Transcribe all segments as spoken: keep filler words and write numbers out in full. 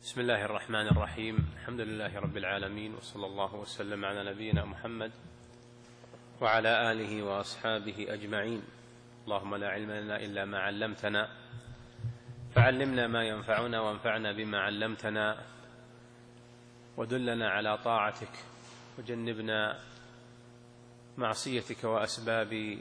بسم الله الرحمن الرحيم. الحمد لله رب العالمين، وصلى الله وسلم على نبينا محمد وعلى آله وأصحابه أجمعين. اللهم لا علم لنا إلا ما علمتنا، فعلمنا ما ينفعنا وانفعنا بما علمتنا، ودلنا على طاعتك وجنبنا معصيتك وأسباب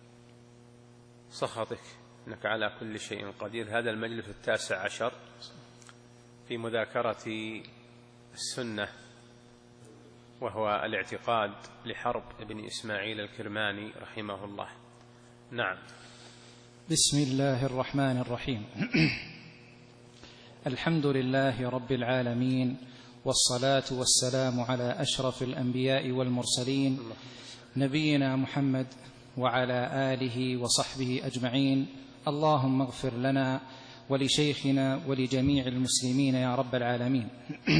سخطك، إنك على كل شيء قدير. هذا المجلس التاسع عشر في مذاكرة السنة، وهو الاعتقاد لحرب بن إسماعيل الكرماني رحمه الله. نعم. بسم الله الرحمن الرحيم. الحمد لله رب العالمين، والصلاة والسلام على أشرف الأنبياء والمرسلين، نبينا محمد وعلى آله وصحبه أجمعين. اللهم اغفر لنا ولشيخنا ولجميع المسلمين يا رب العالمين.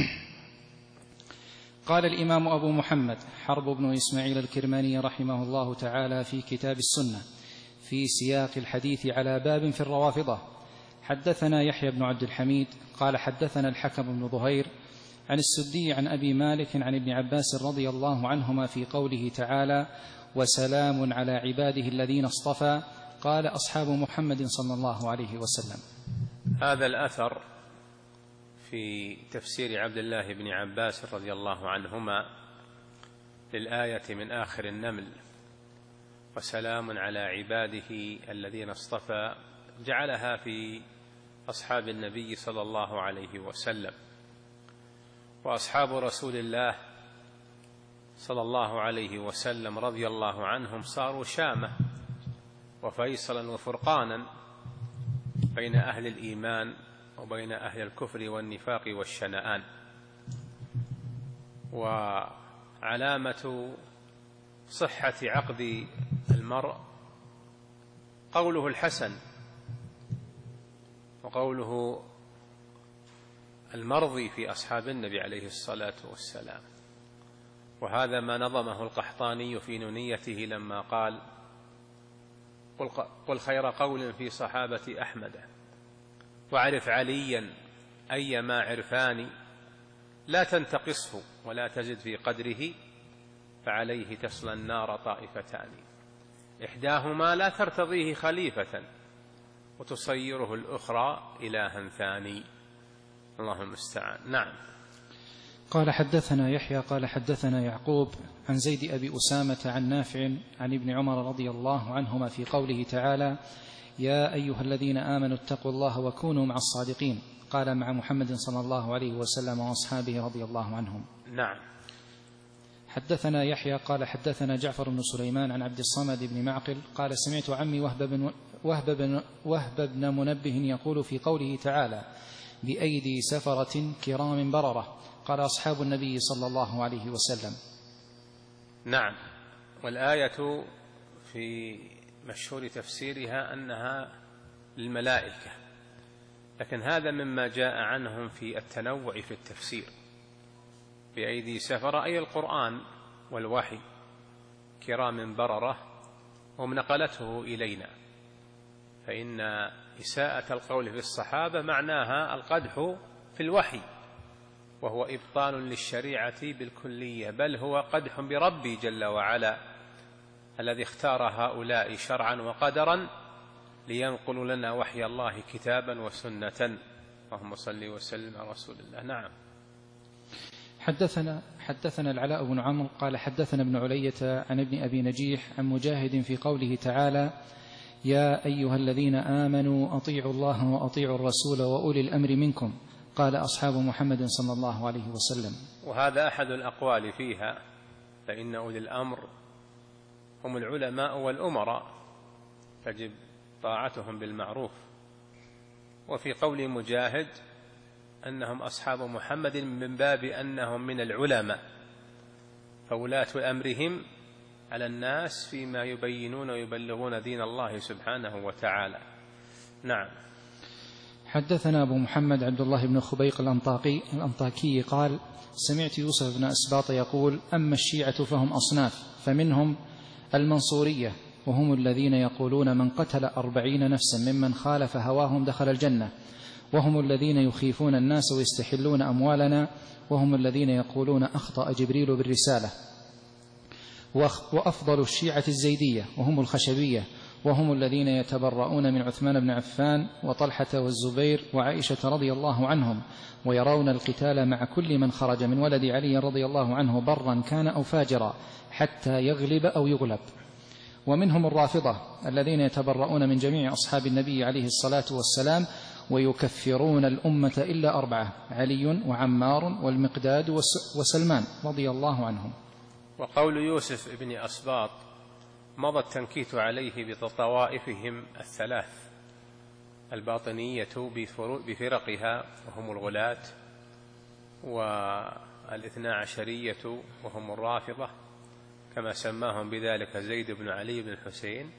قال الإمام أبو محمد حرب بن إسماعيل الكرماني رحمه الله تعالى في كتاب السنة في سياق الحديث على باب في الروافضة: حدثنا يحيى بن عبد الحميد قال حدثنا الحكم بن ظهير عن السدي عن أبي مالك عن ابن عباس رضي الله عنهما في قوله تعالى: وسلام على عباده الذين اصطفى. قال أصحاب محمد صلى الله عليه وسلم. هذا الأثر في تفسير عبد الله بن عباس رضي الله عنهما للآية من آخر النمل: وسلام على عباده الذين اصطفى، جعلها في أصحاب النبي صلى الله عليه وسلم. وأصحاب رسول الله صلى الله عليه وسلم رضي الله عنهم صاروا شامة وفيصلا وفرقانا بين أهل الإيمان وبين أهل الكفر والنفاق والشنآن. وعلامة صحة عقد المرء قوله الحسن وقوله المرضي في أصحاب النبي عليه الصلاة والسلام. وهذا ما نظمه القحطاني في نونيته لما قال: قل خير قول في صحابة أحمد، واعرف عليا أيما عرفان، لا تنتقصه ولا تزد في قدره، فعليه تصلى النار طائفتان، إحداهما لا ترتضيه خليفة، وتصيره الأخرى إلها ثاني. اللهم المستعان. نعم. قال حدثنا يحيى قال حدثنا يعقوب عن زيد أبي أسامة عن نافع عن ابن عمر رضي الله عنهما في قوله تعالى: يا أيها الذين آمنوا اتقوا الله وكونوا مع الصادقين. قال: مع محمد صلى الله عليه وسلم وأصحابه رضي الله عنهم. نعم. حدثنا يحيى قال حدثنا جعفر بن سليمان عن عبد الصمد بن معقل قال: سمعت عمي وهب بن, وهب بن, وهب بن منبه يقول في قوله تعالى: بأيدي سفرة كرام بررة. قال: أصحاب النبي صلى الله عليه وسلم. نعم. والآية في مشهور تفسيرها أنها للملائكة، لكن هذا مما جاء عنهم في التنوع في التفسير. بأيدي سفرة أي القرآن والوحي، كرام بررة، هم نقلته إلينا، فإن إساءة القول في الصحابة معناها القدح في الوحي، وهو إبطال للشريعة بالكلية، بل هو قدح بربي جل وعلا الذي اختار هؤلاء شرعا وقدرا لينقلوا لنا وحي الله كتابا وسنة. اللهم صل وسلم على رسول الله. نعم. حدثنا حدثنا العلاء بن عمرو قال حدثنا ابن علية عن ابن أبي نجيح عن مجاهد في قوله تعالى: يا أيها الذين آمنوا أطيعوا الله وأطيعوا الرسول وأولي الأمر منكم. قال: أصحاب محمد صلى الله عليه وسلم. وهذا أحد الأقوال فيها، فإن أولي الأمر هم العلماء والأمراء، تجب طاعتهم بالمعروف. وفي قول مجاهد أنهم أصحاب محمد من باب أنهم من العلماء، فولاة أمرهم على الناس فيما يبينون ويبلغون دين الله سبحانه وتعالى. نعم. حدثنا أبو محمد عبد الله بن خبيق الأنطاكي, الأنطاكي قال: سمعت يوسف بن أسباط يقول: أما الشيعة فهم أصناف، فمنهم المنصورية، وهم الذين يقولون من قتل أربعين نفسا ممن خالف هواهم دخل الجنة، وهم الذين يخيفون الناس ويستحلون أموالنا، وهم الذين يقولون أخطأ جبريل بالرسالة. وأفضل الشيعة الزيدية وهم الخشبية، وهم الذين يتبرؤون من عثمان بن عفان وطلحة والزبير وعائشة رضي الله عنهم، ويرون القتال مع كل من خرج من ولد علي رضي الله عنه برا كان أو فاجرا حتى يغلب أو يغلب. ومنهم الرافضة الذين يتبرؤون من جميع أصحاب النبي عليه الصلاة والسلام ويكفرون الأمة إلا أربعة: علي وعمار والمقداد وسلمان رضي الله عنهم. وقول يوسف بن أسباط مضى التنكيت عليه بطوائفهم الثلاث: الباطنية بفرقها وهم الغلاة، والاثنا عشرية وهم الرافضة كما سماهم بذلك زيد بن علي بن الحسين،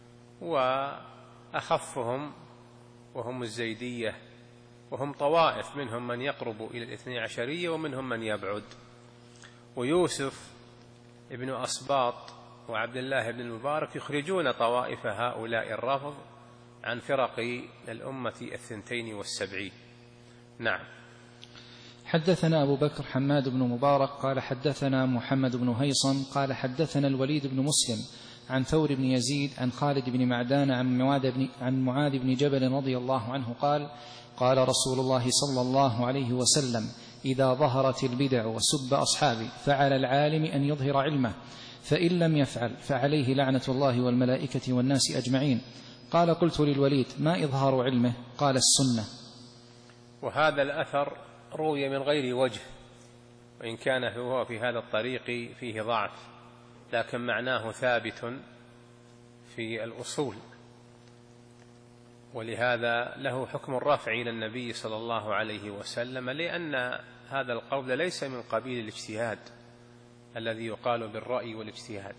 وأخفهم وهم الزيدية، وهم طوائف منهم من يقرب إلى الاثني عشرية ومنهم من يبعد. ويوسف ابن أسباط وعبد الله بن المبارك يخرجون طوائف هؤلاء الرافض عن فرق الأمة الثنتين والسبعين. نعم. حدثنا أبو بكر حماد بن مبارك قال حدثنا محمد بن هيصم قال حدثنا الوليد بن مسلم عن ثور بن يزيد عن خالد بن معدان عن معاذ بن, عن معاذ بن جبل رضي الله عنه قال: قال رسول الله صلى الله عليه وسلم: إذا ظهرت البدع وسب أصحابي فعلى العالم أن يظهر علمه، فإن لم يفعل فعليه لعنة الله والملائكة والناس أجمعين. قال: قلت للوليد: ما إظهار علمه؟ قال: السنة. وهذا الأثر روي من غير وجه، وإن كان هو في هذا الطريق فيه ضعف، لكن معناه ثابت في الأصول، ولهذا له حكم الرفع إلى النبي صلى الله عليه وسلم، لأن هذا القول ليس من قبيل الاجتهاد الذي يقال بالرأي والاجتهاد.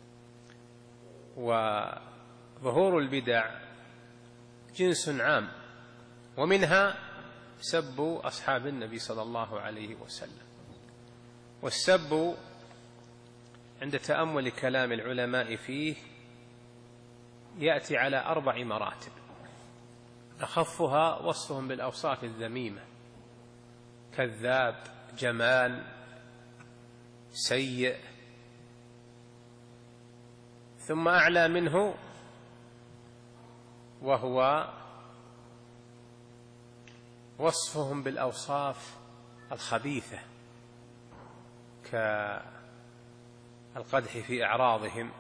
وظهور البدع جنس عام، ومنها سب أصحاب النبي صلى الله عليه وسلم. والسب عند تأمل كلام العلماء فيه يأتي على أربع مراتب، أخفها وصفهم بالأوصاف الذميمة: كذاب، جمان، سيء. ثم أعلى منه وهو وصفهم بالأوصاف الخبيثة كالقدح في أعراضهم.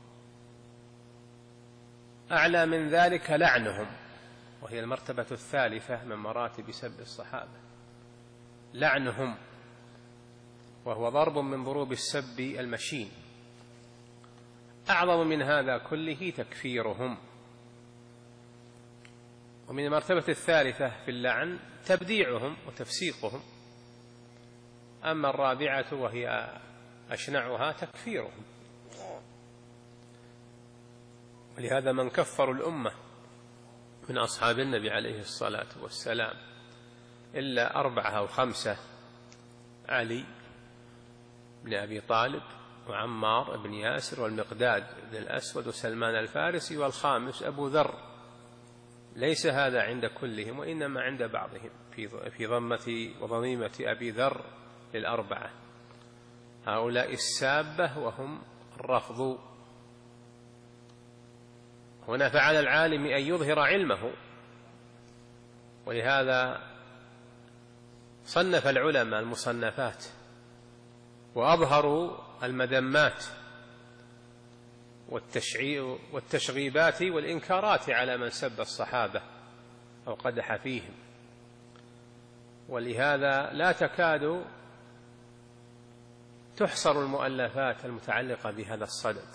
أعلى من ذلك لعنهم، وهي المرتبة الثالثة من مراتب سب الصحابة، لعنهم، وهو ضرب من ضروب السب المشين. أعظم من هذا كله تكفيرهم. ومن المرتبة الثالثة في اللعن تبديعهم وتفسيقهم. أما الرابعة وهي أشنعها تكفيرهم. ولهذا من كفروا الأمة من أصحاب النبي عليه الصلاة والسلام إلا أربعة أو خمسة: علي بن أبي طالب، وعمار بن ياسر، والمقداد بن الأسود، وسلمان الفارسي، والخامس أبو ذر. ليس هذا عند كلهم، وإنما عند بعضهم في ضمة وضميمة أبي ذر للأربعة. هؤلاء السابة وهم الرفض. هنا فعلى العالم أن يظهر علمه، ولهذا صنف العلماء المصنفات وأظهروا المذمات والتشغيبات والإنكارات على من سب الصحابة أو قدح فيهم. ولهذا لا تكاد تحصر المؤلفات المتعلقة بهذا الصدد.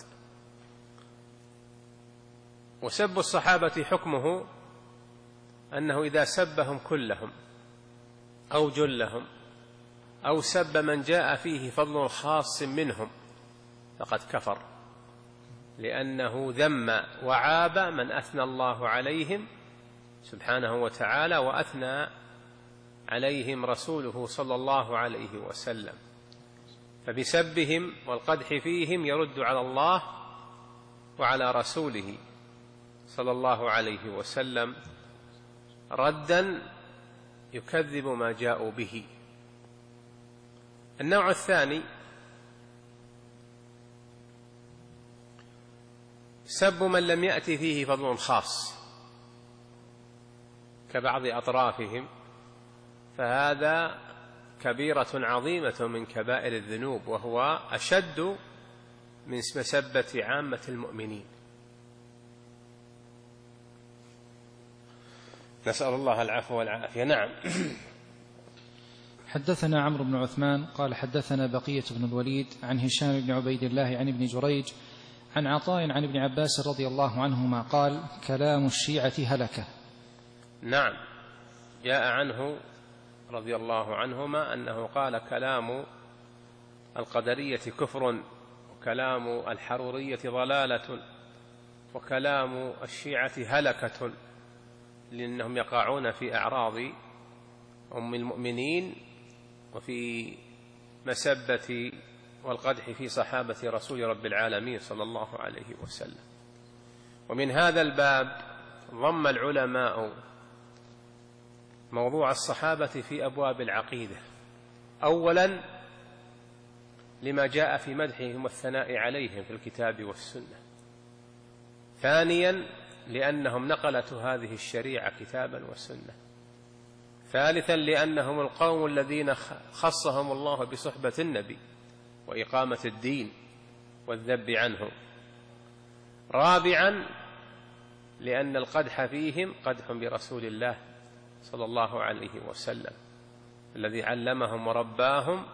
وسب الصحابة حكمه أنه إذا سبهم كلهم أو جلهم أو سب من جاء فيه فضل خاص منهم فقد كفر، لأنه ذم وعاب من أثنى الله عليهم سبحانه وتعالى وأثنى عليهم رسوله صلى الله عليه وسلم. فبسبهم والقدح فيهم يرد على الله وعلى رسوله صلى الله عليه وسلم ردا يكذب ما جاءوا به. النوع الثاني سب من لم يأتي فيه فضل خاص كبعض أطرافهم، فهذا كبيرة عظيمة من كبائر الذنوب، وهو أشد من مسبة عامة المؤمنين. نسأل الله العفو والعافية. نعم. حدثنا عمرو بن عثمان قال حدثنا بقية بن الوليد عن هشام بن عبيد الله عن ابن جريج عن عطاء عن ابن عباس رضي الله عنهما قال كلام الشيعة هلكة. نعم، جاء عنه رضي الله عنهما أنه قال كلام القدرية كفر، وكلام الحرورية ضلالة، وكلام الشيعة هلكة، لأنهم يقعون في أعراض أم المؤمنين وفي مسبة والقدح في صحابة رسول رب العالمين صلى الله عليه وسلم. ومن هذا الباب ضم العلماء موضوع الصحابة في أبواب العقيدة، أولا لما جاء في مدحهم والثناء عليهم في الكتاب والسنة، ثانيا لأنهم نقلة هذه الشريعة كتابا وسنة، ثالثا لأنهم القوم الذين خصهم الله بصحبة النبي وإقامة الدين والذب عنه، رابعا لأن القدح فيهم قدح برسول الله صلى الله عليه وسلم الذي علمهم ورباهم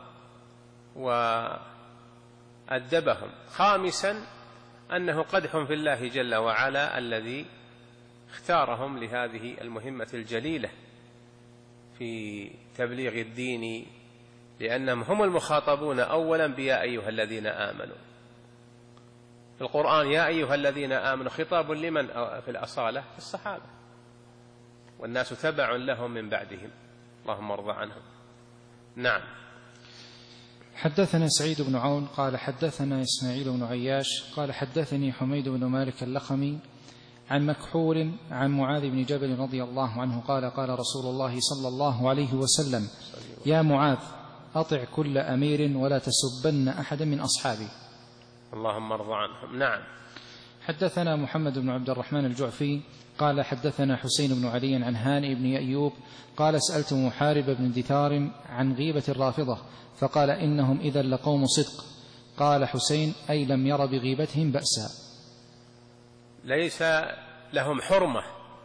وأدبهم، خامسا أنه قدح في الله جل وعلا الذي اختارهم لهذه المهمة الجليلة في تبليغ الدين، لأنهم هم المخاطبون أولا بيا أيها الذين آمنوا. في القرآن يا أيها الذين آمنوا خطاب لمن في الأصالة؟ في الصحابة، والناس تبع لهم من بعدهم، اللهم ارض عنهم. نعم. حدثنا سعيد بن عون قال حدثنا إسماعيل بن عياش قال حدثني حميد بن مالك اللخمي عن مكحول عن معاذ بن جبل رضي الله عنه قال قال رسول الله صلى الله عليه وسلم يا معاذ أطع كل أمير ولا تسبن أحدا من أصحابي. اللهم ارض عنهم. نعم. حدثنا محمد بن عبد الرحمن الجعفي قال حدثنا حسين بن علي عن هانئ بن أيوب قال سألت محارب بن دثار عن غيبة الرافضة فقال إنهم إذا لقوم صدق. قال حسين أي لم ير بغيبتهم بأسا. ليس لهم حرمة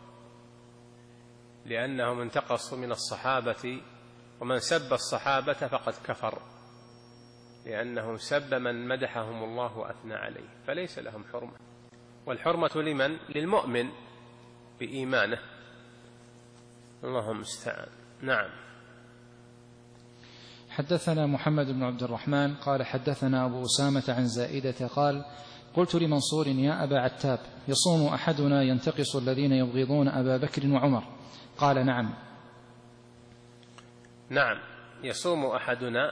لأنهم انتقصوا من الصحابة، ومن سب الصحابة فقد كفر، لأنهم سب من مدحهم الله وأثنى عليه، فليس لهم حرمة. والحرمة لمن؟ للمؤمن بإيمانه. اللهم استعان. نعم. حدثنا محمد بن عبد الرحمن قال حدثنا أبو أسامة عن زائدة قال قلت لمنصور يا أبا عتاب يصوم أحدنا ينتقص الذين يبغضون أبا بكر وعمر؟ قال نعم. نعم، يصوم أحدنا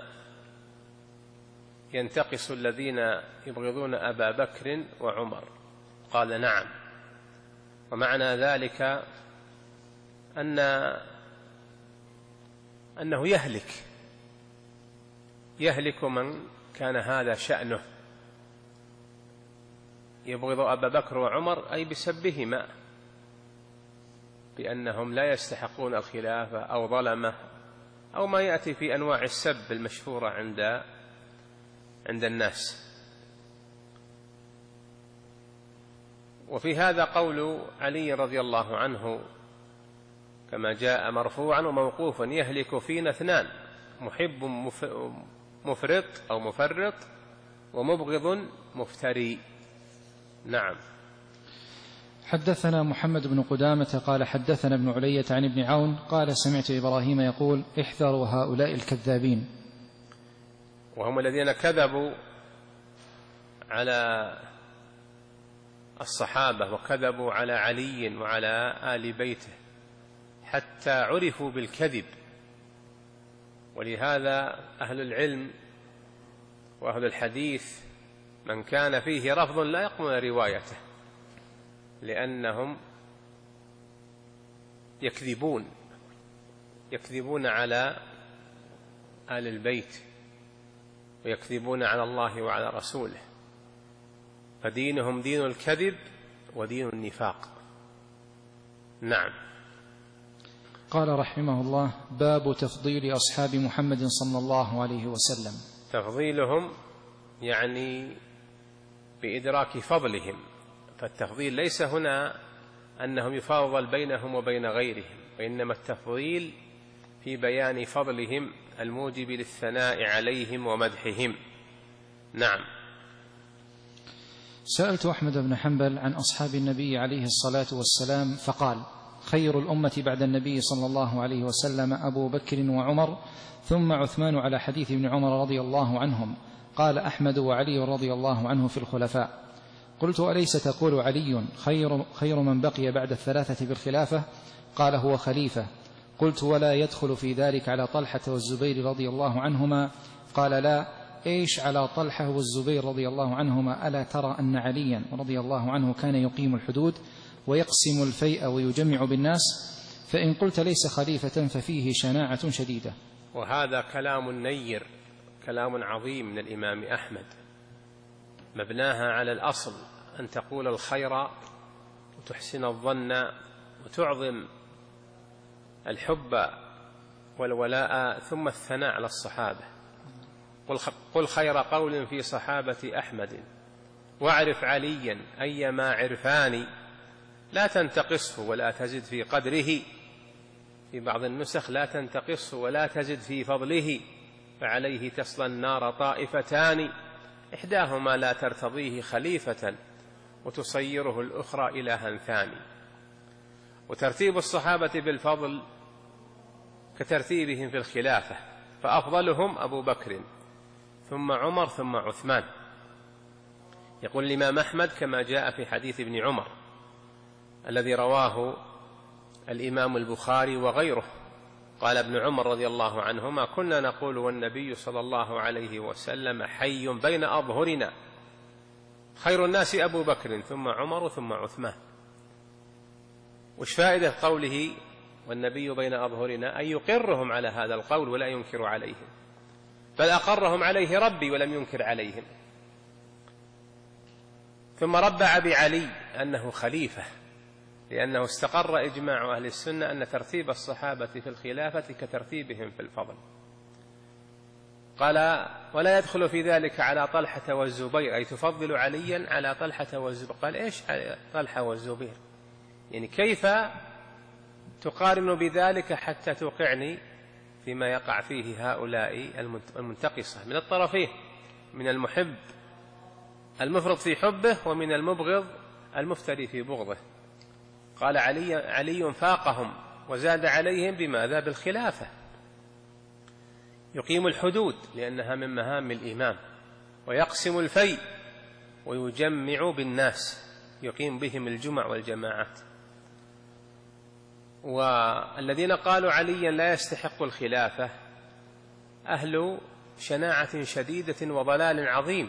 ينتقص الذين يبغضون أبا بكر وعمر؟ قال نعم. ومعنى ذلك أن أنه يهلك يهلك من كان هذا شأنه، يبغض أبا بكر وعمر أي بسبهما، بأنهم لا يستحقون الخلافة أو ظلمه أو ما يأتي في أنواع السب المشهورة عند عند الناس. وفي هذا قول علي رضي الله عنه كما جاء مرفوعا وموقوفا يهلك فينا اثنان محب مفرط أو مفرط ومبغض مفتري. نعم. حدثنا محمد بن قدامة قال حدثنا ابن علية عن ابن عون قال سمعت إبراهيم يقول احذروا هؤلاء الكذابين، وهم الذين كذبوا على الصحابة وكذبوا على علي وعلى آل بيته حتى عرفوا بالكذب. ولهذا أهل العلم وأهل الحديث من كان فيه رفض لا يقبلون روايته، لأنهم يكذبون يكذبون على آل البيت ويكذبون على الله وعلى رسوله، فدينهم دين الكذب ودين النفاق. نعم. قال رحمه الله: باب تفضيل أصحاب محمد صلى الله عليه وسلم. تفضيلهم يعني بإدراك فضلهم، فالتفضيل ليس هنا أنهم يفاضل بينهم وبين غيرهم، وإنما التفضيل في بيان فضلهم الموجب للثناء عليهم ومدحهم. نعم. سألت أحمد بن حنبل عن أصحاب النبي عليه الصلاة والسلام فقال: خير الأمة بعد النبي صلى الله عليه وسلم أبو بكر وعمر ثم عثمان، على حديث ابن عمر رضي الله عنهم. قال أحمد: وعلي رضي الله عنه في الخلفاء. قلت: أليس تقول علي خير, خير من بقي بعد الثلاثة بالخلافة؟ قال: هو خليفة. قلت: ولا يدخل في ذلك على طلحة والزبير رضي الله عنهما؟ قال: لا. إيش على طلحة والزبير رضي الله عنهما؟ ألا ترى أن عليا رضي الله عنه كان يقيم الحدود ويقسم الفيء ويجمع بالناس؟ فإن قلت ليس خليفة ففيه شناعة شديدة. وهذا كلام نير، كلام عظيم من الإمام أحمد، مبناها على الأصل أن تقول الخير وتحسن الظن وتعظم الحب والولاء، ثم الثناء على الصحابة. قل خير قول في صحابة أحمد، واعرف عليا أيما عرفان، لا تنتقصه ولا تزد في قدره. في بعض النسخ: لا تنتقصه ولا تزد في فضله، فعليه تصلى النار طائفتان، إحداهما لا ترتضيه خليفة وتصيره الأخرى إلها ثاني. وترتيب الصحابة بالفضل كترتيبهم في الخلافة، فأفضلهم أبو بكر ثم عمر ثم عثمان. يقول الإمام أحمد كما جاء في حديث ابن عمر الذي رواه الإمام البخاري وغيره، قال ابن عمر رضي الله عنهما: كنا نقول والنبي صلى الله عليه وسلم حي بين أظهرنا، خير الناس أبو بكر ثم عمر ثم عثمان. وش فائدة قوله والنبي بين أظهرنا؟ أن يقرهم على هذا القول ولا ينكر عليهم، بل أقرهم عليه ربي ولم ينكر عليهم. ثم ربع بعلي أنه خليفة، لأنه استقر إجماع أهل السنة أن ترتيب الصحابة في الخلافة كترتيبهم في الفضل. قال: ولا يدخل في ذلك على طلحة والزبير، أي تفضل عليا على طلحة والزبير. قال: إيش طلحة والزبير؟ يعني كيف تقارن بذلك حتى توقعني فيما يقع فيه هؤلاء المنتقصة من الطرفين، من المحب المفرط في حبه ومن المبغض المفتري في بغضه. قال: علي, علي فاقهم وزاد عليهم بماذا؟ بالخلافة. يقيم الحدود لأنها من مهام الإمام، ويقسم الفيء ويجمع بالناس، يقيم بهم الجمع والجماعات. والذين قالوا عليا لا يستحق الخلافة أهل شناعة شديدة وضلال عظيم،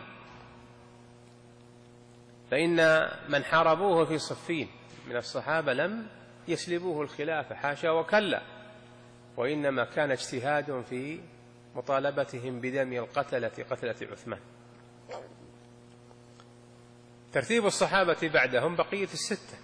فإن من حاربوه في صفين من الصحابة لم يسلبوه الخلافة، حاشا وكلا، وإنما كان اجتهاد في مطالبتهم بدم القتلة قتلة عثمان. ترتيب الصحابة بعدهم بقية الستة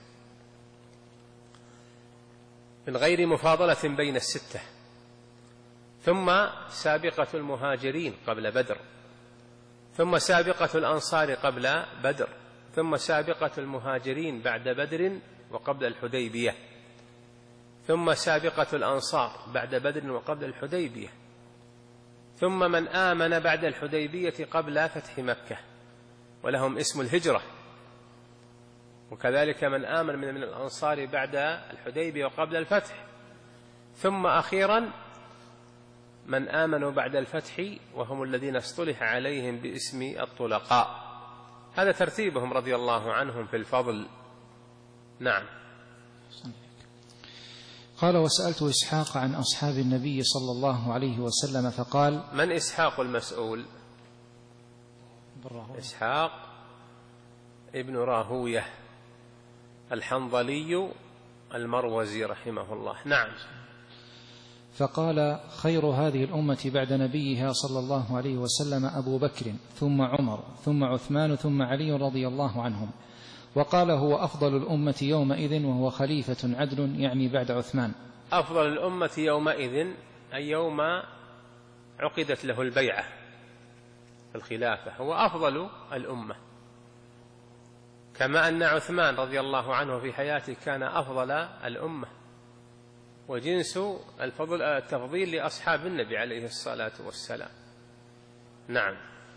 من غير مفاضلة بين الستة، ثم سابقة المهاجرين قبل بدر، ثم سابقة الأنصار قبل بدر، ثم سابقة المهاجرين بعد بدر وقبل الحديبية، ثم سابقة الأنصار بعد بدر وقبل الحديبية، ثم من آمن بعد الحديبية قبل فتح مكة ولهم اسم الهجرة، وكذلك من آمن من الأنصار بعد الحديبية وقبل الفتح، ثم أخيرا من آمنوا بعد الفتح وهم الذين اصطلح عليهم باسم الطلقاء. هذا ترتيبهم رضي الله عنهم في الفضل. نعم. قال: وسألت إسحاق عن أصحاب النبي صلى الله عليه وسلم فقال: من إسحاق المسؤول؟ إسحاق ابن راهوية الحنظلي المروزي رحمه الله. نعم. فقال خير هذه الأمة بعد نبيها صلى الله عليه وسلم أبو بكر ثم عمر ثم عثمان ثم علي رضي الله عنهم، وقال هو أفضل الأمة يومئذ وهو خليفة عدل، يعني بعد عثمان. أفضل الأمة يومئذ أي يوم عقدت له البيعة في الخلافة، هو أفضل الأمة، كما أن عثمان رضي الله عنه في حياته كان أفضل الأمة، وجنس الفضل التفضيل لأصحاب النبي عليه الصلاة والسلام. نعم.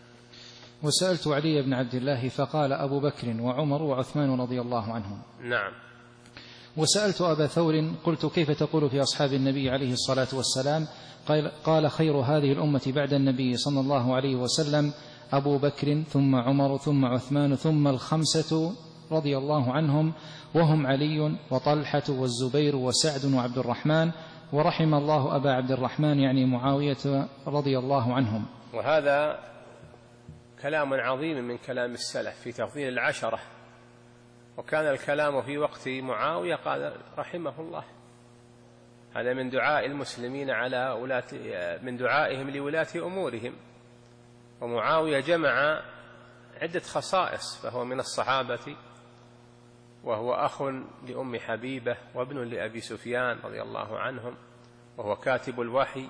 وسألت علي بن عبد الله فقال أبو بكر وعمر وعثمان رضي الله عنهم. نعم. وسألت أبا ثور قلت كيف تقول في أصحاب النبي عليه الصلاة والسلام؟ قال خير هذه الأمة بعد النبي صلى الله عليه وسلم أبو بكر ثم عمر ثم عثمان ثم الخمسة رضي الله عنهم، وهم علي وطلحة والزبير وسعد وعبد الرحمن، ورحم الله أبا عبد الرحمن يعني معاوية رضي الله عنهم. وهذا كلام عظيم من كلام السلف في تفضيل العشرة، وكان الكلام في وقت معاوية قال رحمه الله. هذا من دعاء المسلمين على ولاة من دعائهم لولاة أمورهم. ومعاوية جمع عدة خصائص، فهو من الصحابة، وهو أخ لأم حبيبة وابن لأبي سفيان رضي الله عنهم، وهو كاتب الوحي،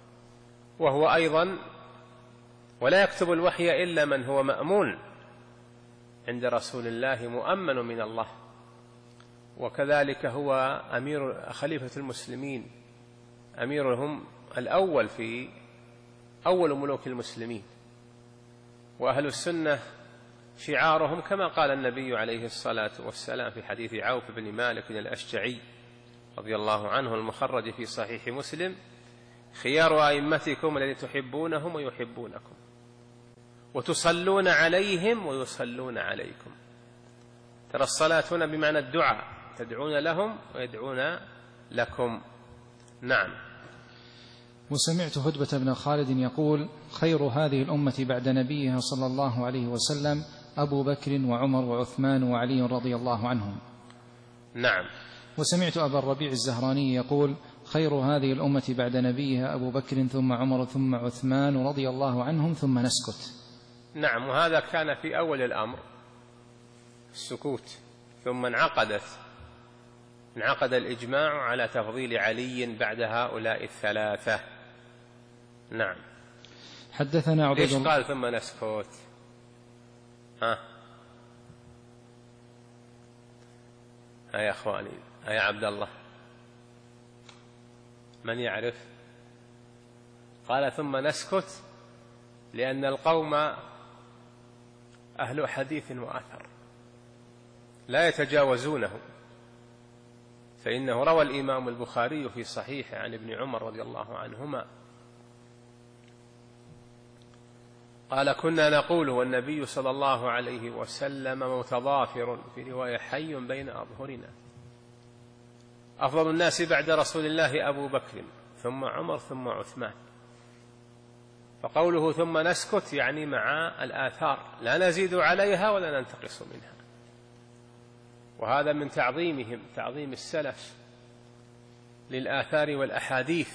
وهو أيضا ولا يكتب الوحي إلا من هو مأمون عند رسول الله مؤمن من الله، وكذلك هو أمير خليفة المسلمين، أميرهم الأول في أول ملوك المسلمين. وأهل السنة شعارهم كما قال النبي عليه الصلاة والسلام في حديث عوف بن مالك الأشجعي رضي الله عنه المخرج في صحيح مسلم: خيار أئمتكم الذين تحبونهم ويحبونكم وتصلون عليهم ويصلون عليكم. ترى الصلاة هنا بمعنى الدعاء، تدعون لهم ويدعون لكم. نعم. وسمعت هدبة بن خالد يقول خير هذه الأمة بعد نبيها صلى الله عليه وسلم أبو بكر وعمر وعثمان وعلي رضي الله عنهم. نعم. وسمعت أبا الربيع الزهراني يقول خير هذه الأمة بعد نبيها أبو بكر ثم عمر ثم عثمان رضي الله عنهم ثم نسكت. نعم. وهذا كان في أول الأمر السكوت، ثم انعقدت انعقد الإجماع على تفضيل علي بعد هؤلاء الثلاثة. نعم. حدثنا عبيد ليش قال ثم نسكت؟ ها ها يا أخواني، ها يا عبد الله، من يعرف؟ قال ثم نسكت لأن القوم أهل حديث وأثر لا يتجاوزونه، فإنه روى الإمام البخاري في صحيحه عن ابن عمر رضي الله عنهما قال كنا نقول والنبي صلى الله عليه وسلم متضافر، في رواية حي بين أظهرنا: أفضل الناس بعد رسول الله أبو بكر ثم عمر ثم عثمان. فقوله ثم نسكت يعني مع الآثار، لا نزيد عليها ولا ننتقص منها. وهذا من تعظيمهم، تعظيم السلف للآثار والأحاديث،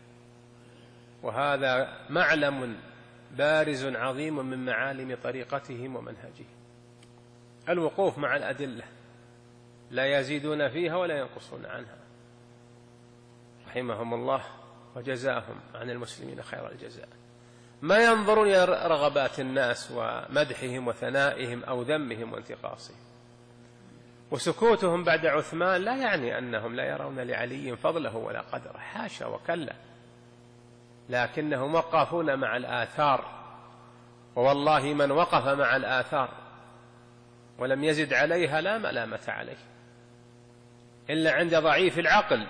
وهذا معلم بارز عظيم من معالم طريقتهم ومنهجهم، الوقوف مع الأدلة، لا يزيدون فيها ولا ينقصون عنها، رحمهم الله وجزاهم عن المسلمين خير الجزاء. ما ينظرون إلى رغبات الناس ومدحهم وثنائهم أو ذمهم وانتقاصهم. وسكوتهم بعد عثمان لا يعني أنهم لا يرون لعلي فضله ولا قدره، حاشا وكلا، لكنهم وقفون مع الآثار، ووالله من وقف مع الآثار ولم يزد عليها لا ملامة عليه إلا عند ضعيف العقل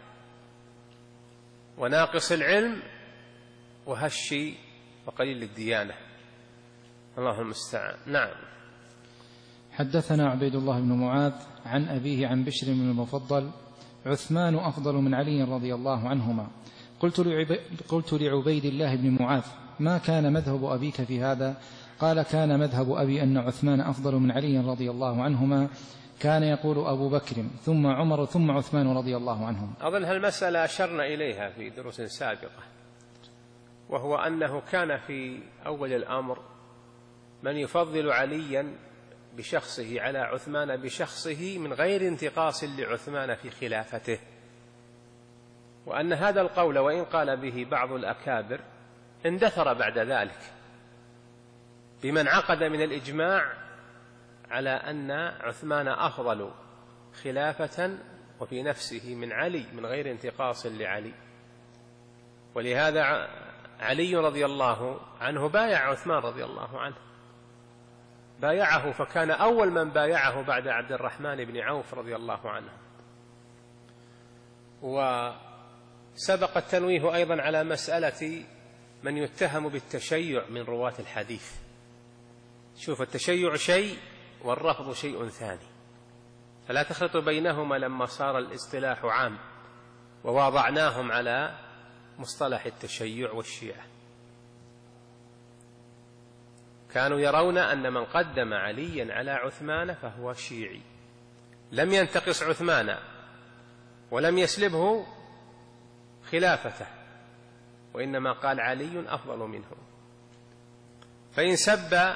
وناقص العلم وهشي وقليل الديانة، الله المستعان. نعم. حدثنا عبيد الله بن معاذ عن أبيه عن بشر بن المفضل: عثمان أفضل من علي رضي الله عنهما. قلت قلت لعبيد الله بن معاذ: ما كان مذهب أبيك في هذا؟ قال: كان مذهب أبي أن عثمان أفضل من علي رضي الله عنهما كان يقول أبو بكر ثم عمر ثم عثمان رضي الله عنهم. أظن هالمسألة أشرنا إليها في دروس سابقة، وهو أنه كان في أول الأمر من يفضل عليا بشخصه على عثمان بشخصه من غير انتقاص لعثمان في خلافته، وأن هذا القول وإن قال به بعض الأكابر اندثر بعد ذلك بما انعقد من الإجماع على أن عثمان أفضل خلافة وفي نفسه من علي من غير انتقاص لعلي. ولهذا علي رضي الله عنه بايع عثمان رضي الله عنه، بايعه، فكان أول من بايعه بعد عبد الرحمن بن عوف رضي الله عنه. وسبق التنويه أيضا على مسألة من يتهم بالتشيع من رواة الحديث. شوف، التشيع شيء والرفض شيء ثاني، فلا تخلط بينهما لما صار الاصطلاح عام وواضعناهم على مصطلح التشيع والشيعة. كانوا يرون أن من قدم عليا على عثمان فهو شيعي، لم ينتقص عثمان ولم يسلبه خلافته، وإنما قال علي أفضل منه. فإن سب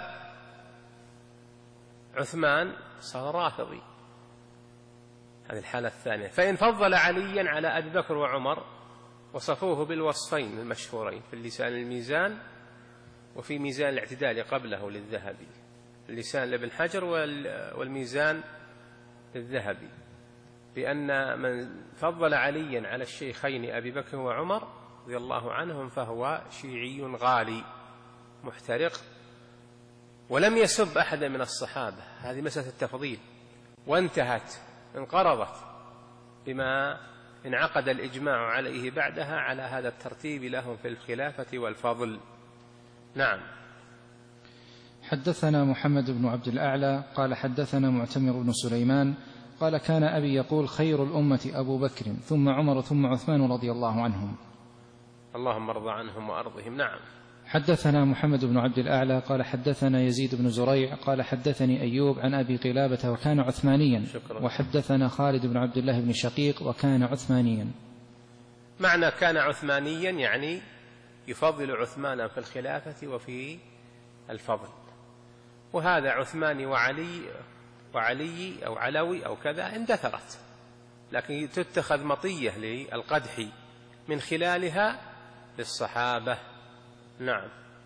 عثمان صار رافضي، هذه الحالة الثانية. فإن فضل عليا على أبي بكر وعمر وصفوه بالوصفين المشهورين في اللسان الميزان وفي ميزان الاعتدال قبله للذهبي، اللسان لابن حجر والميزان للذهبي، بأن من فضل عليا على الشيخين أبي بكر وعمر رضي الله عنهم فهو شيعي غالي محترق، ولم يسب أحد من الصحابة. هذه مسألة التفضيل، وانتهت انقرضت بما انعقد الإجماع عليه بعدها على هذا الترتيب لهم في الخلافة والفضل. نعم. حدثنا محمد بن عبد الأعلى قال حدثنا معتمر بن سليمان قال كان أبي يقول خير الأمة أبو بكر ثم عمر ثم عثمان رضي الله عنهم. اللهم ارض عنهم وأرضهم. نعم. حدثنا محمد بن عبد الأعلى قال حدثنا يزيد بن زريع قال حدثني أيوب عن أبي قلابة وكان عثمانيا. شكرا. وحدثنا خالد بن عبد الله بن شقيق وكان عثمانيا. معنى كان عثمانيا يعني يفضل عثمانا في الخلافة وفي الفضل، وهذا عثماني وعلي وعلي أو علوي أو كذا اندثرت، لكن تتخذ مطية للقدح من خلالها للصحابة. نعم.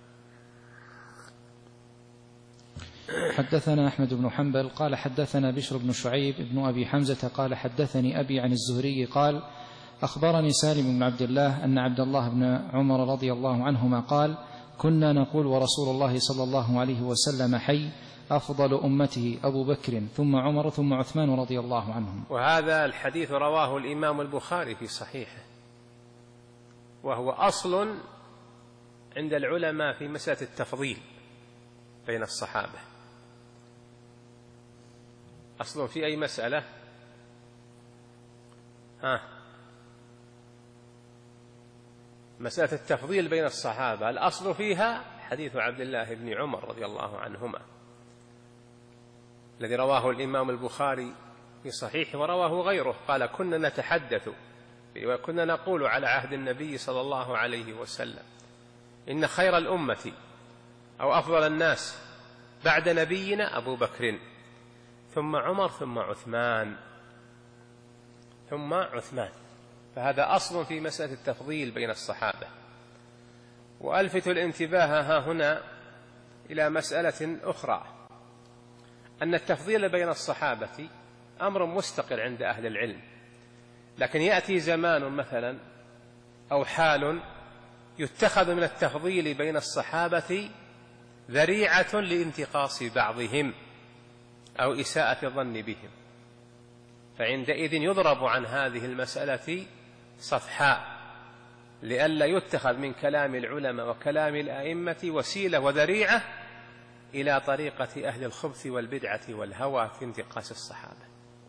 حدثنا أحمد بن حنبل قال حدثنا بشر بن شعيب بن أبي حمزة قال حدثني أبي عن الزهري قال أخبرني سالم بن عبد الله أن عبد الله بن عمر رضي الله عنهما قال كنا نقول ورسول الله صلى الله عليه وسلم حي أفضل أمته أبو بكر ثم عمر ثم عثمان رضي الله عنهم. وهذا الحديث رواه الإمام البخاري في صحيحه، وهو أصل عند العلماء في مسألة التفضيل بين الصحابة. أصل في أي مسألة؟ ها مسألة التفضيل بين الصحابة الأصل فيها حديث عبد الله بن عمر رضي الله عنهما الذي رواه الإمام البخاري في صحيح ورواه غيره. قال كنا نتحدث وكنا نقول على عهد النبي صلى الله عليه وسلم إن خير الأمة أو أفضل الناس بعد نبينا أبو بكر ثم عمر ثم عثمان ثم عثمان. فهذا أصل في مسألة التفضيل بين الصحابة. وألفت الانتباه ها هنا إلى مسألة أخرى، أن التفضيل بين الصحابة أمر مستقر عند أهل العلم، لكن يأتي زمان مثلا أو حال يتخذ من التفضيل بين الصحابة ذريعة لانتقاص بعضهم أو إساءة الظن بهم، فعندئذ يضرب عن هذه المسألة صفحاء لئلا يتخذ من كلام العلماء وكلام الأئمة وسيلة وذريعة إلى طريقة أهل الخبث والبدعة والهوى في انتقاص الصحابة.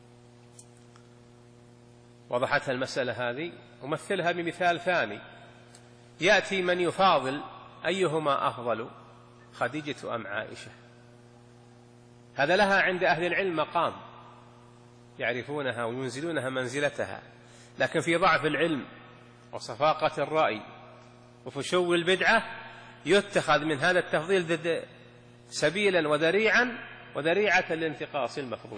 وضحتها المسألة هذه. أمثلها بمثال ثاني، يأتي من يفاضل أيهما أفضل خديجة أم عائشة، هذا لها عند أهل العلم مقام، يعرفونها وينزلونها منزلتها، لكن في ضعف العلم وصفاقة الرأي وفشو البدعة يتخذ من هذا التفضيل سبيلا وذريعا وذريعة لانتقاص المفضول.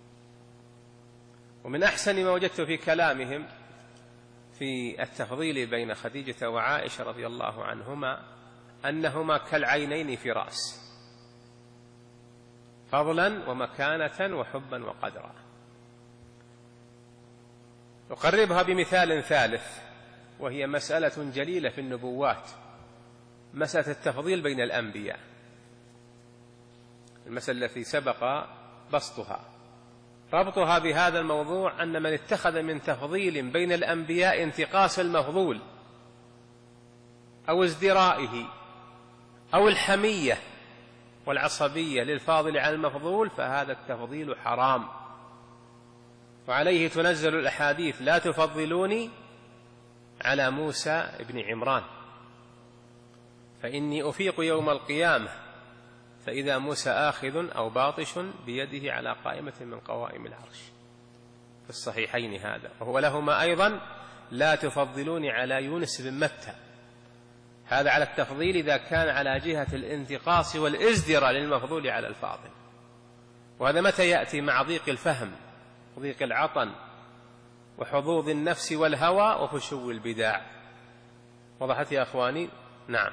ومن أحسن ما وجدت في كلامهم في التفضيل بين خديجة وعائشة رضي الله عنهما أنهما كالعينين في رأس، فضلا ومكانة وحبا وقدرا. أقربها بمثال ثالث، وهي مسألة جليلة في النبوات، مسألة التفضيل بين الأنبياء، المسألة التي سبق بسطها. ربطها بهذا الموضوع أن من اتخذ من تفضيل بين الأنبياء انتقاص المفضول أو ازدرائه أو الحمية والعصبية للفاضل عن المفضول، فهذا التفضيل حرام، وعليه تنزل الأحاديث: لا تفضلوني على موسى ابن عمران فإني أفيق يوم القيامة فإذا موسى آخذ أو باطش بيده على قائمة من قوائم العرش، في الصحيحين هذا. وهو لهما أيضا: لا تفضلوني على يونس بن متى، هذا على التفضيل إذا كان على جهة الانتقاص والازدراء للمفضول على الفاضل. وهذا متى يأتي؟ مع ضيق الفهم وضيق العطن وحظوظ النفس والهوى وفشو البداع. وضحت يا أخواني؟ نعم.